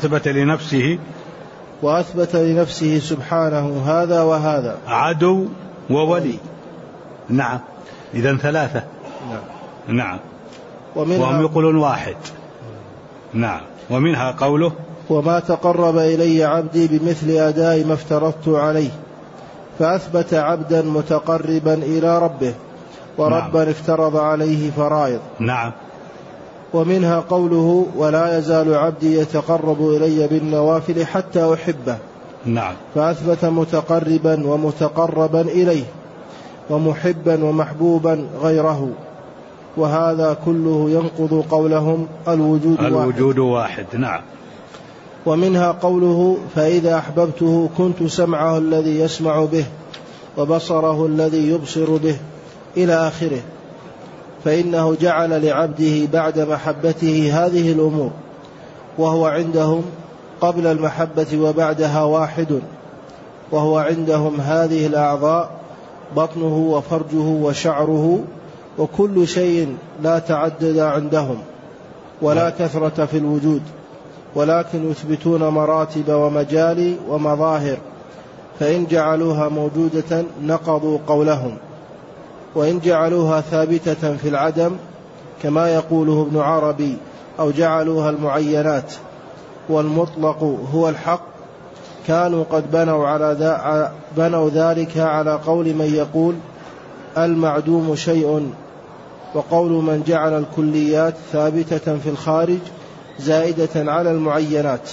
وأثبت لنفسه
سبحانه هذا وهذا
عدو وولي. نعم. إذن ثلاثة. نعم. وهم يقولون واحد. نعم. ومنها قوله
وما تقرب إلي عبدي بمثل أداء ما افترضت عليه، فأثبت عبدا متقربا إلى ربه وربا نعم. افترض عليه فرائض.
نعم.
ومنها قوله ولا يزال عبدي يتقرب إلي بالنوافل حتى أحبه.
نعم.
فأثبت متقربا ومتقربا إليه ومحبا ومحبوبا غيره، وهذا كله ينقض قولهم الوجود
واحد. نعم.
ومنها قوله فإذا أحببته كنت سمعه الذي يسمع به وبصره الذي يبصر به إلى آخره، فإنه جعل لعبده بعد محبته هذه الأمور، وهو عندهم قبل المحبة وبعدها واحد، وهو عندهم هذه الأعضاء بطنه وفرجه وشعره وكل شيء لا تعدد عندهم ولا كثرة في الوجود، ولكن يثبتون مراتب ومجال ومظاهر، فإن جعلوها موجودة نقضوا قولهم، وإن جعلوها ثابتة في العدم كما يقوله ابن عربي أو جعلوها المعينات والمطلق هو الحق، كانوا قد بنوا ذلك على قول من يقول المعدوم شيء، وقول من جعل الكليات ثابتة في الخارج زائدة على المعينات.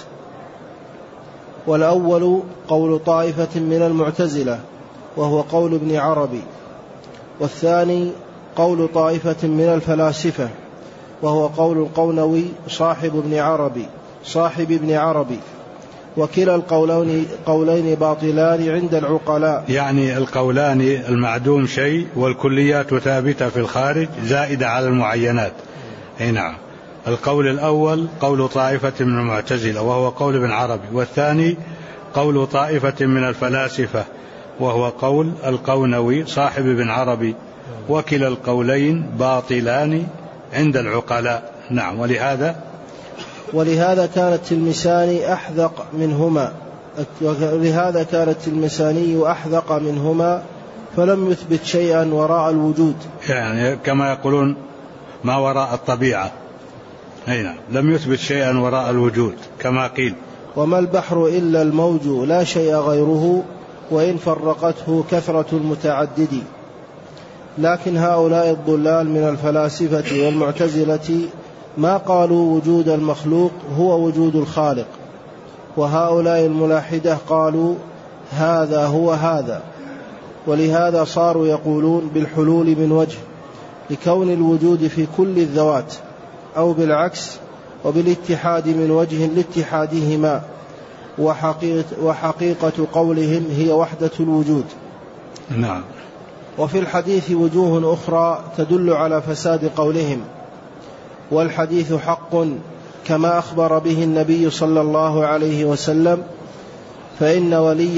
والأول قول طائفة من المعتزلة وهو قول ابن عربي، والثاني قول طائفة من الفلاسفة وهو قول القونوي صاحب ابن عربي، وكلا القولين باطلان عند العقلاء.
يعني القولان المعدوم شيء والكليات ثابتة في الخارج زائدة على المعينات. نعم. القول الأول قول طائفة من المعتزلة وهو قول ابن عربي، والثاني قول طائفة من الفلاسفة وهو قول القونوي صاحب ابن عربي، وكلا القولين باطلان عند العقلاء. نعم.
ولهذا كان التلمساني أحذق منهما فلم يثبت شيئا وراء الوجود،
يعني كما يقولون ما وراء الطبيعة. نعم. لم يثبت شيئا وراء الوجود كما قيل
وما البحر إلا الموج لا شيء غيره وإن فرقته كثرة المتعدد. لكن هؤلاء الضلال من الفلاسفة والمعتزلة ما قالوا وجود المخلوق هو وجود الخالق، وهؤلاء الملاحدة قالوا هذا هو هذا، ولهذا صاروا يقولون بالحلول من وجه لكون الوجود في كل الذوات، أو بالعكس وبالاتحاد من وجه لاتحادهما، وحقيقة قولهم هي وحدة الوجود.
نعم.
وفي الحديث وجوه أخرى تدل على فساد قولهم، والحديث حق كما أخبر به النبي صلى الله عليه وسلم، فإن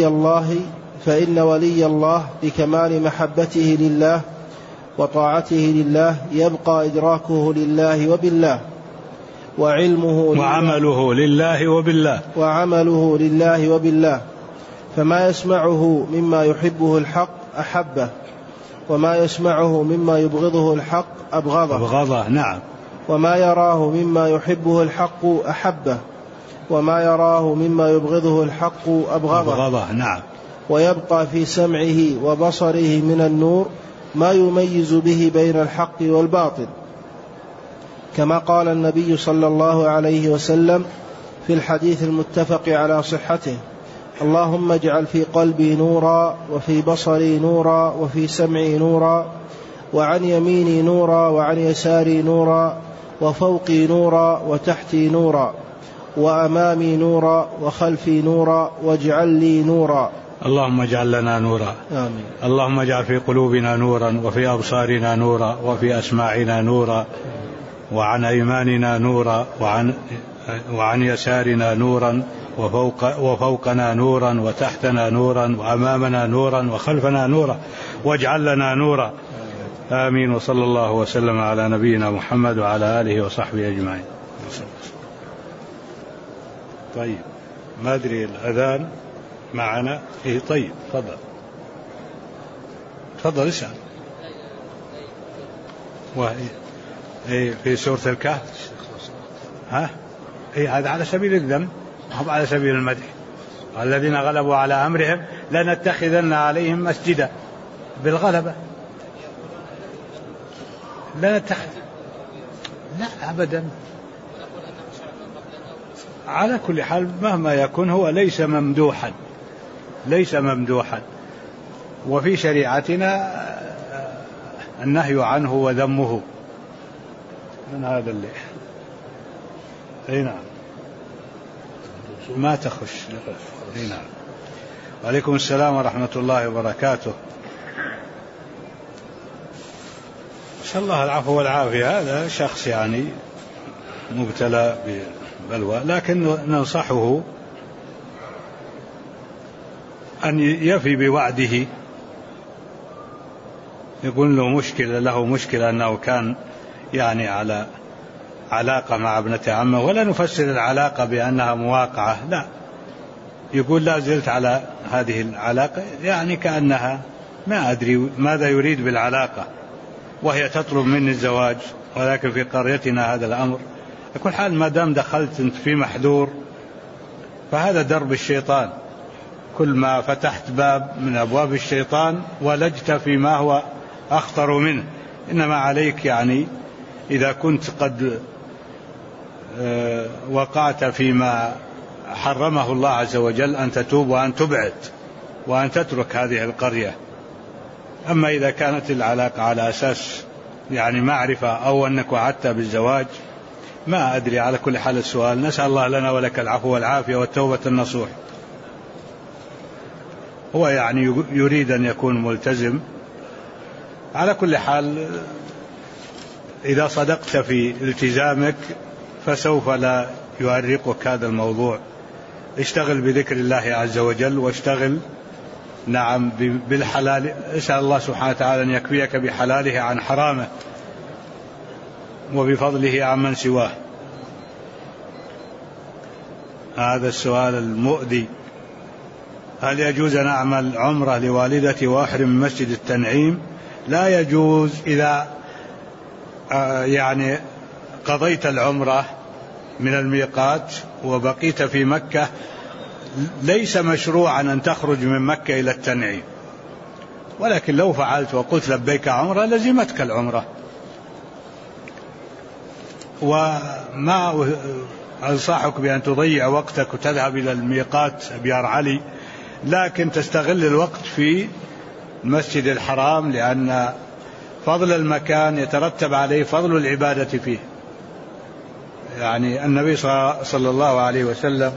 ولي الله بكمال محبته لله وطاعته لله يبقى إدراكه لله وبالله
وعمله
لله وبالله، فما يسمعه مما يحبه الحق أحبه، وما يسمعه مما يبغضه الحق أبغضه.
نعم.
وما يراه مما يحبه الحق أحبه، وما يراه مما يبغضه الحق أبغضه.
نعم.
ويبقى في سمعه وبصره من النور ما يميز به بين الحق والباطل، كما قال النبي صلى الله عليه وسلم في الحديث المتفق على صحته: اللهم اجعل في قلبي نورا، وفي بصري نورا، وفي سمعي نورا، وعن يميني نورا، وعن يساري نورا، وفوقي نورا، وتحتي نورا، وأمامي نورا، وخلفي نورا، واجعل لي نورا.
اللهم اجعل لنا نورا. آمين. اللهم اجعل في قلوبنا نورا، وفي أبصارنا نورا، وفي أسماعنا نورا، وعن أيماننا نورا، وعن يسارنا نورا، وفوقنا نورا، وتحتنا نورا، وأمامنا نورا، وخلفنا نورا، واجعل لنا نورا. آمين. وصلى الله وسلم على نبينا محمد وعلى آله وصحبه أجمعين. طيب، ما أدري الأذان معنا. إيه طيب، تفضل اسأل. إيه في سورة الكهف. ها؟ إيه هذا على سبيل الذم، هم على سبيل المدح. الذين غلبوا على أمرهم لنتخذن عليهم مسجدا، بالغلبة. لا أبدا. على كل حال مهما يكون هو ليس ممدوحا، وفي شريعتنا النهي عنه وذمه من هذا اللي. اي نعم، ما تخش. اي نعم. وعليكم السلام ورحمة الله وبركاته. نسأل الله العفو والعافية. هذا شخص يعني مبتلى ببلوى، لكن ننصحه أن يفي بوعده. يقول له مشكلة أنه كان يعني على علاقة مع ابنة عمه، ولا نفسر العلاقة بأنها مواقعة، لا، يقول لا زلت على هذه العلاقة، يعني كأنها ما أدري ماذا يريد بالعلاقة، وهي تطلب مني الزواج، ولكن في قريتنا هذا الأمر. بكل حال ما دام دخلت أنت في محذور فهذا درب الشيطان. كل ما فتحت باب من أبواب الشيطان ولجت فيما هو أخطر منه. إنما عليك يعني إذا كنت قد وقعت فيما حرمه الله عز وجل أن تتوب وأن تبعد وأن تترك هذه القرية. أما إذا كانت العلاقة على أساس يعني معرفة أو أنك وعدت بالزواج، ما أدري. على كل حال السؤال، نسأل الله لنا ولك العفو والعافية والتوبة النصوح. هو يعني يريد أن يكون ملتزم. على كل حال إذا صدقت في التزامك فسوف لا يؤرقك هذا الموضوع. اشتغل بذكر الله عز وجل، واشتغل نعم بالحلال. اسأل الله سبحانه وتعالى أن يكفيك بحلاله عن حرامه، وبفضله عن من سواه. هذا السؤال المؤذي: هل يجوز أن أعمل عمرة لوالدتي وأحرم من مسجد التنعيم؟ لا يجوز. إذا يعني قضيت العمرة من الميقات وبقيت في مكة، ليس مشروعا أن تخرج من مكة إلى التنعيم، ولكن لو فعلت وقلت لبيك عمرة لزمتك العمرة. وما أنصحك بأن تضيع وقتك وتذهب إلى الميقات أبيار علي، لكن تستغل الوقت في المسجد الحرام، لأن فضل المكان يترتب عليه فضل العبادة فيه. يعني النبي صلى الله عليه وسلم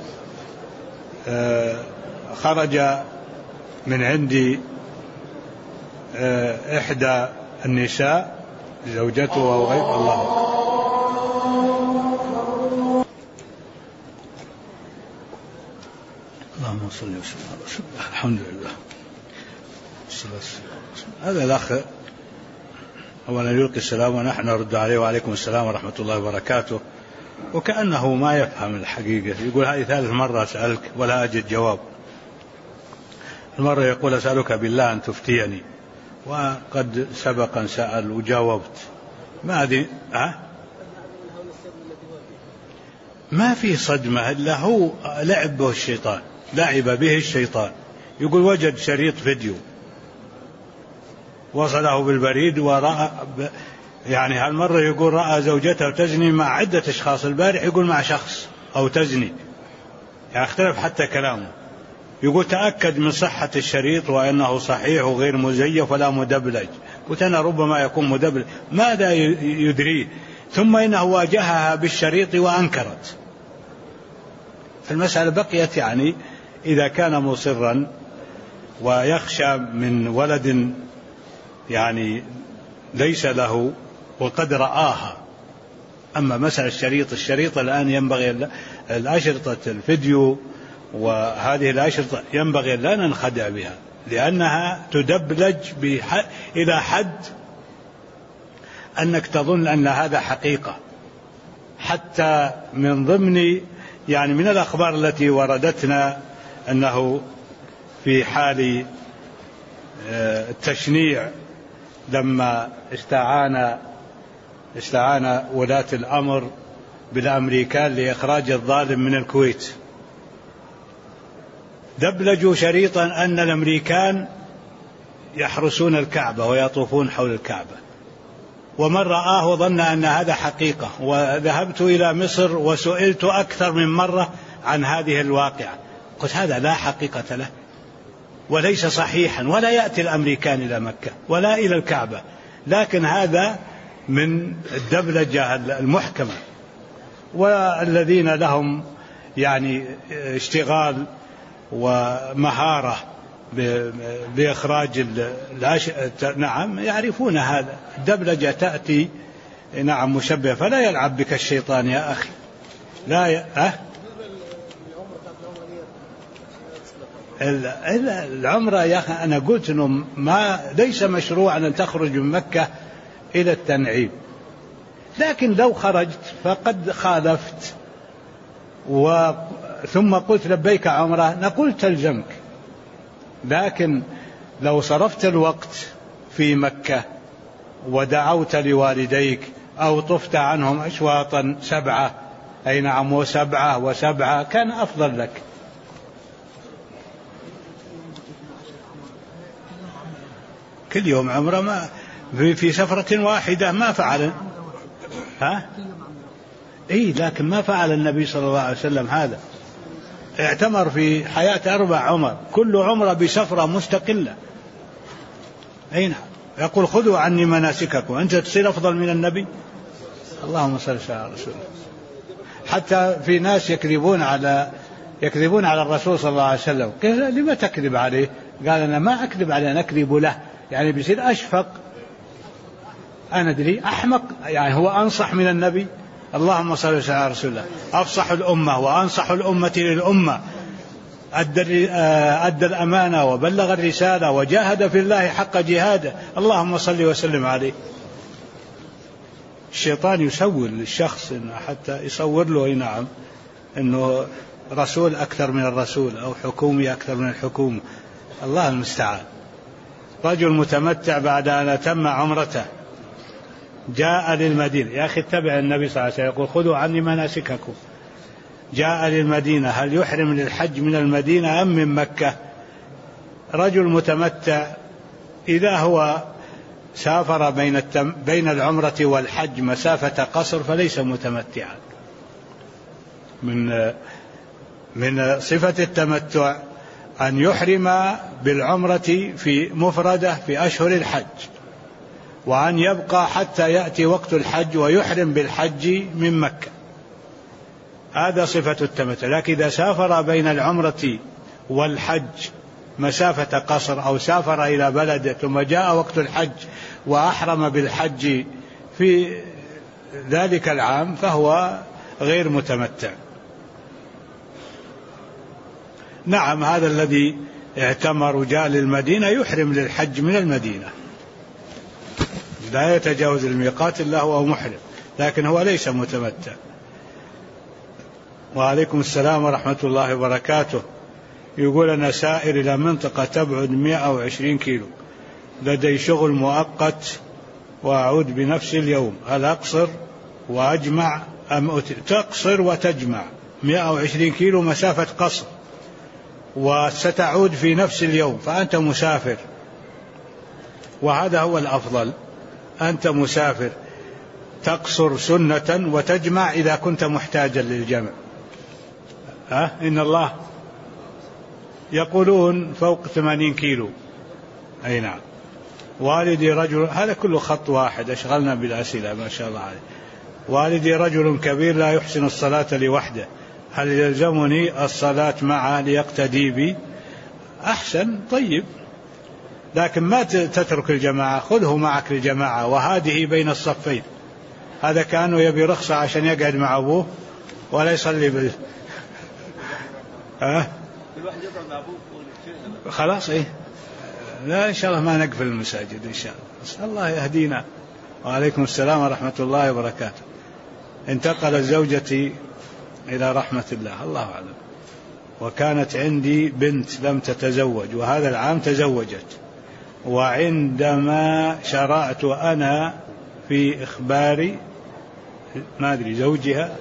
خرج من عند إحدى النساء زوجته أو غير الله. اللهم صل وسلم على رسول الله. الحمد لله. هذا الأخ أولا يلقي السلام ونحن نرد عليه: وعليكم السلام ورحمة الله وبركاته، وكأنه ما يفهم الحقيقة. يقول هذه ثالث مرة أسألك ولا أجد جواب. المرة يقول أسألك بالله أن تفتيني، وقد سبق أن سأل وجاوبت. ما أدري ما في صدمة إلا هو لعب به الشيطان، يقول وجد شريط فيديو وصله بالبريد ورأى يعني هالمرة يقول رأى زوجته تزني مع عدة أشخاص، البارح يقول مع شخص أو تزني، يعني اختلف حتى كلامه. يقول تأكد من صحة الشريط وأنه صحيح وغير مزيف ولا مدبلج. قلت أنا ربما يكون مدبلج، ماذا يدريه؟ ثم إنه واجهها بالشريط وأنكرت. فالمسألة بقيت يعني إذا كان مصرا ويخشى من ولد يعني ليس له وقد رآها. أما مسألة الشريط الآن ينبغي الأشرطة الفيديو وهذه الأشرطة ينبغي لا ننخدع بها، لأنها تدبلج إلى حد أنك تظن أن هذا حقيقة. حتى من ضمن يعني من الأخبار التي وردتنا أنه في حال التشنيع لما استعان ولاة الأمر بالأمريكان لإخراج الظالم من الكويت، دبلجوا شريطا أن الأمريكان يحرسون الكعبة ويطوفون حول الكعبة، ومن رآه ظن أن هذا حقيقة. وذهبت إلى مصر وسئلت أكثر من مرة عن هذه الواقعة، قلت هذا لا حقيقة له وليس صحيحا، ولا يأتي الأمريكان إلى مكة ولا إلى الكعبة، لكن هذا من الدبلجة المحكمة. والذين لهم يعني اشتغال ومهارة بإخراج نعم يعرفون هذا. الدبلجة تأتي نعم مشبه، فلا يلعب بك الشيطان يا أخي. العمرة يا أخي أنا قلت أنه ليس مشروع أن تخرج من مكة إلى التنعيم، لكن لو خرجت فقد خالفت ثم قلت لبيك عمرة نقول تلزمك. لكن لو صرفت الوقت في مكة ودعوت لوالديك أو طفت عنهم أشواطا 7 أي نعم و7 كان أفضل لك. كل يوم عمرة ما في سفرة واحدة ما فعل لكن ما فعل النبي صلى الله عليه وسلم هذا. اعتمر في حياة 4 عمر، كل عمرة بسفرة مستقلة. نعم يقول خذوا عني مناسككم، أنت تصير أفضل من النبي. اللهم صل على رسول الله. حتى في ناس يكذبون على الرسول صلى الله عليه وسلم. قال لما تكذب عليه؟ قال أنا ما أكذب عليه، أنا أكذب له، يعني بيصير أشفق. أنا أدري أحمق، يعني هو أنصح من النبي. اللهم صل على رسول الله. أفصح الأمة وأنصح الأمة للأمة، أدى الأمانة وبلغ الرسالة وجاهد في الله حق جهاده. اللهم صل وسلم عليه. الشيطان يسول للشخص حتى يصور له نعم أنه رسول أكثر من الرسول أو حكومي أكثر من الحكومة. الله المستعان. رجل متمتع بعد أن أتم عمرته جاء للمدينة. يا أخي اتبع النبي صلى الله عليه وسلم يقول خذوا عني مناسككم. جاء للمدينة، هل يحرم للحج من المدينة أم من مكة؟ رجل متمتع إذا هو سافر بين العمرة والحج مسافة قصر فليس متمتعا. من صفة التمتع أن يحرم بالعمرة في مفردة في أشهر الحج، وأن يبقى حتى يأتي وقت الحج ويحرم بالحج من مكة. هذا صفة التمتع. لكن إذا سافر بين العمرة والحج مسافة قصر أو سافر إلى بلده ثم جاء وقت الحج وأحرم بالحج في ذلك العام فهو غير متمتع. نعم هذا الذي اعتمر وجاء للمدينة يحرم للحج من المدينة، لا يتجاوز الميقات إلا هو محرم، لكن هو ليس متمتع. وعليكم السلام ورحمة الله وبركاته. يقول أنا سائر إلى منطقة تبعد 120 كيلو، لدي شغل مؤقت وأعود بنفس اليوم، هل أقصر وأجمع أم تقصر وتجمع؟ 120 كيلو مسافة قصر، وستعود في نفس اليوم، فأنت مسافر، وهذا هو الأفضل. أنت مسافر تقصر سنة وتجمع إذا كنت محتاجا للجمع. إن الله يقولون فوق 80 كيلو. أي نعم. والدي رجل، هذا كله خط واحد، أشغلنا بالأسئلة ما شاء الله عليه. والدي رجل كبير لا يحسن الصلاة لوحده، هل يلزمني الصلاة معه ليقتدي بي؟ أحسن، طيب، لكن ما تترك الجماعة، خذه معك للجماعة، وهذه بين الصفين. هذا كانوا يبي رخصة عشان يقعد مع أبوه ولا يصلي خلاص. إيه، لا إن شاء الله ما نقفل المساجد إن شاء الله. الله يهدينا. وعليكم السلام ورحمة الله وبركاته. انتقلت زوجتي إلى رحمة الله، الله أعلم، وكانت عندي بنت لم تتزوج، وهذا العام تزوجت. وعندما شرعت أنا في إخباري ما أدري زوجها،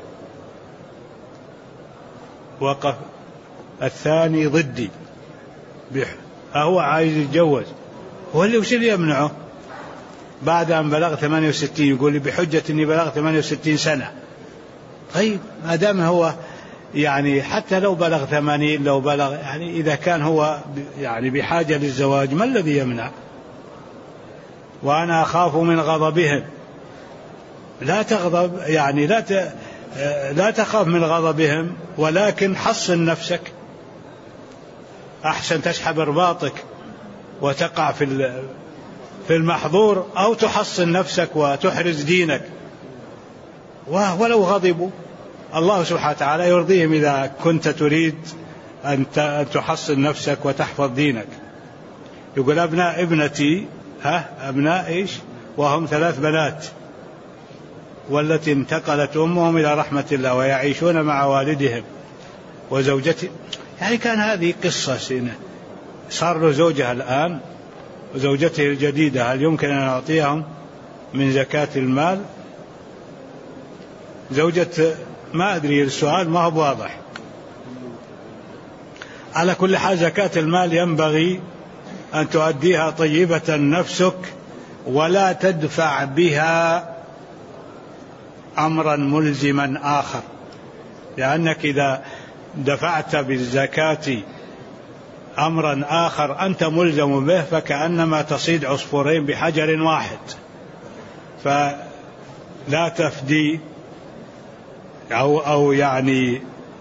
وقف الثاني ضدي، هو عايز يتجوز، هو اللي وش اللي يمنعه بعد أن بلغ 68؟ يقول لي بحجة أني بلغ 68 سنة. طيب، ما دام هو يعني حتى لو بلغ 80، لو بلغ يعني إذا كان هو يعني بحاجة للزواج، ما الذي يمنع؟ وأنا أخاف من غضبهم. لا تغضب، يعني لا تخاف من غضبهم، ولكن حصن نفسك. أحسن تسحب رباطك وتقع في المحظور، أو تحصن نفسك وتحرز دينك. ولو غضبوا، الله سبحانه وتعالى يرضيهم إذا كنت تريد أن تحصن نفسك وتحفظ دينك. يقول أبناء ابنتي، أبناء إيش؟ وهم 3 بنات، والتي انتقلت أمهم إلى رحمة الله ويعيشون مع والدهم وزوجتي. يعني كان هذه قصة سنة. صار له زوجها الآن وزوجته الجديدة، هل يمكن أن نعطيهم من زكاة المال؟ زوجة ما أدري، السؤال ما هو واضح. على كل حال زكاة المال ينبغي أن تؤديها طيبة نفسك، ولا تدفع بها أمرا ملزما آخر، لأنك إذا دفعت بالزكاة أمرا آخر أنت ملزم به، فكأنما تصيد عصفورين بحجر واحد. فلا تفدي أو يعني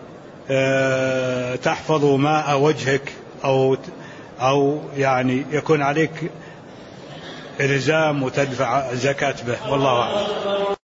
تحفظ ماء وجهك أو يعني يكون عليك إلزام وتدفع زكاة به، والله أعلم.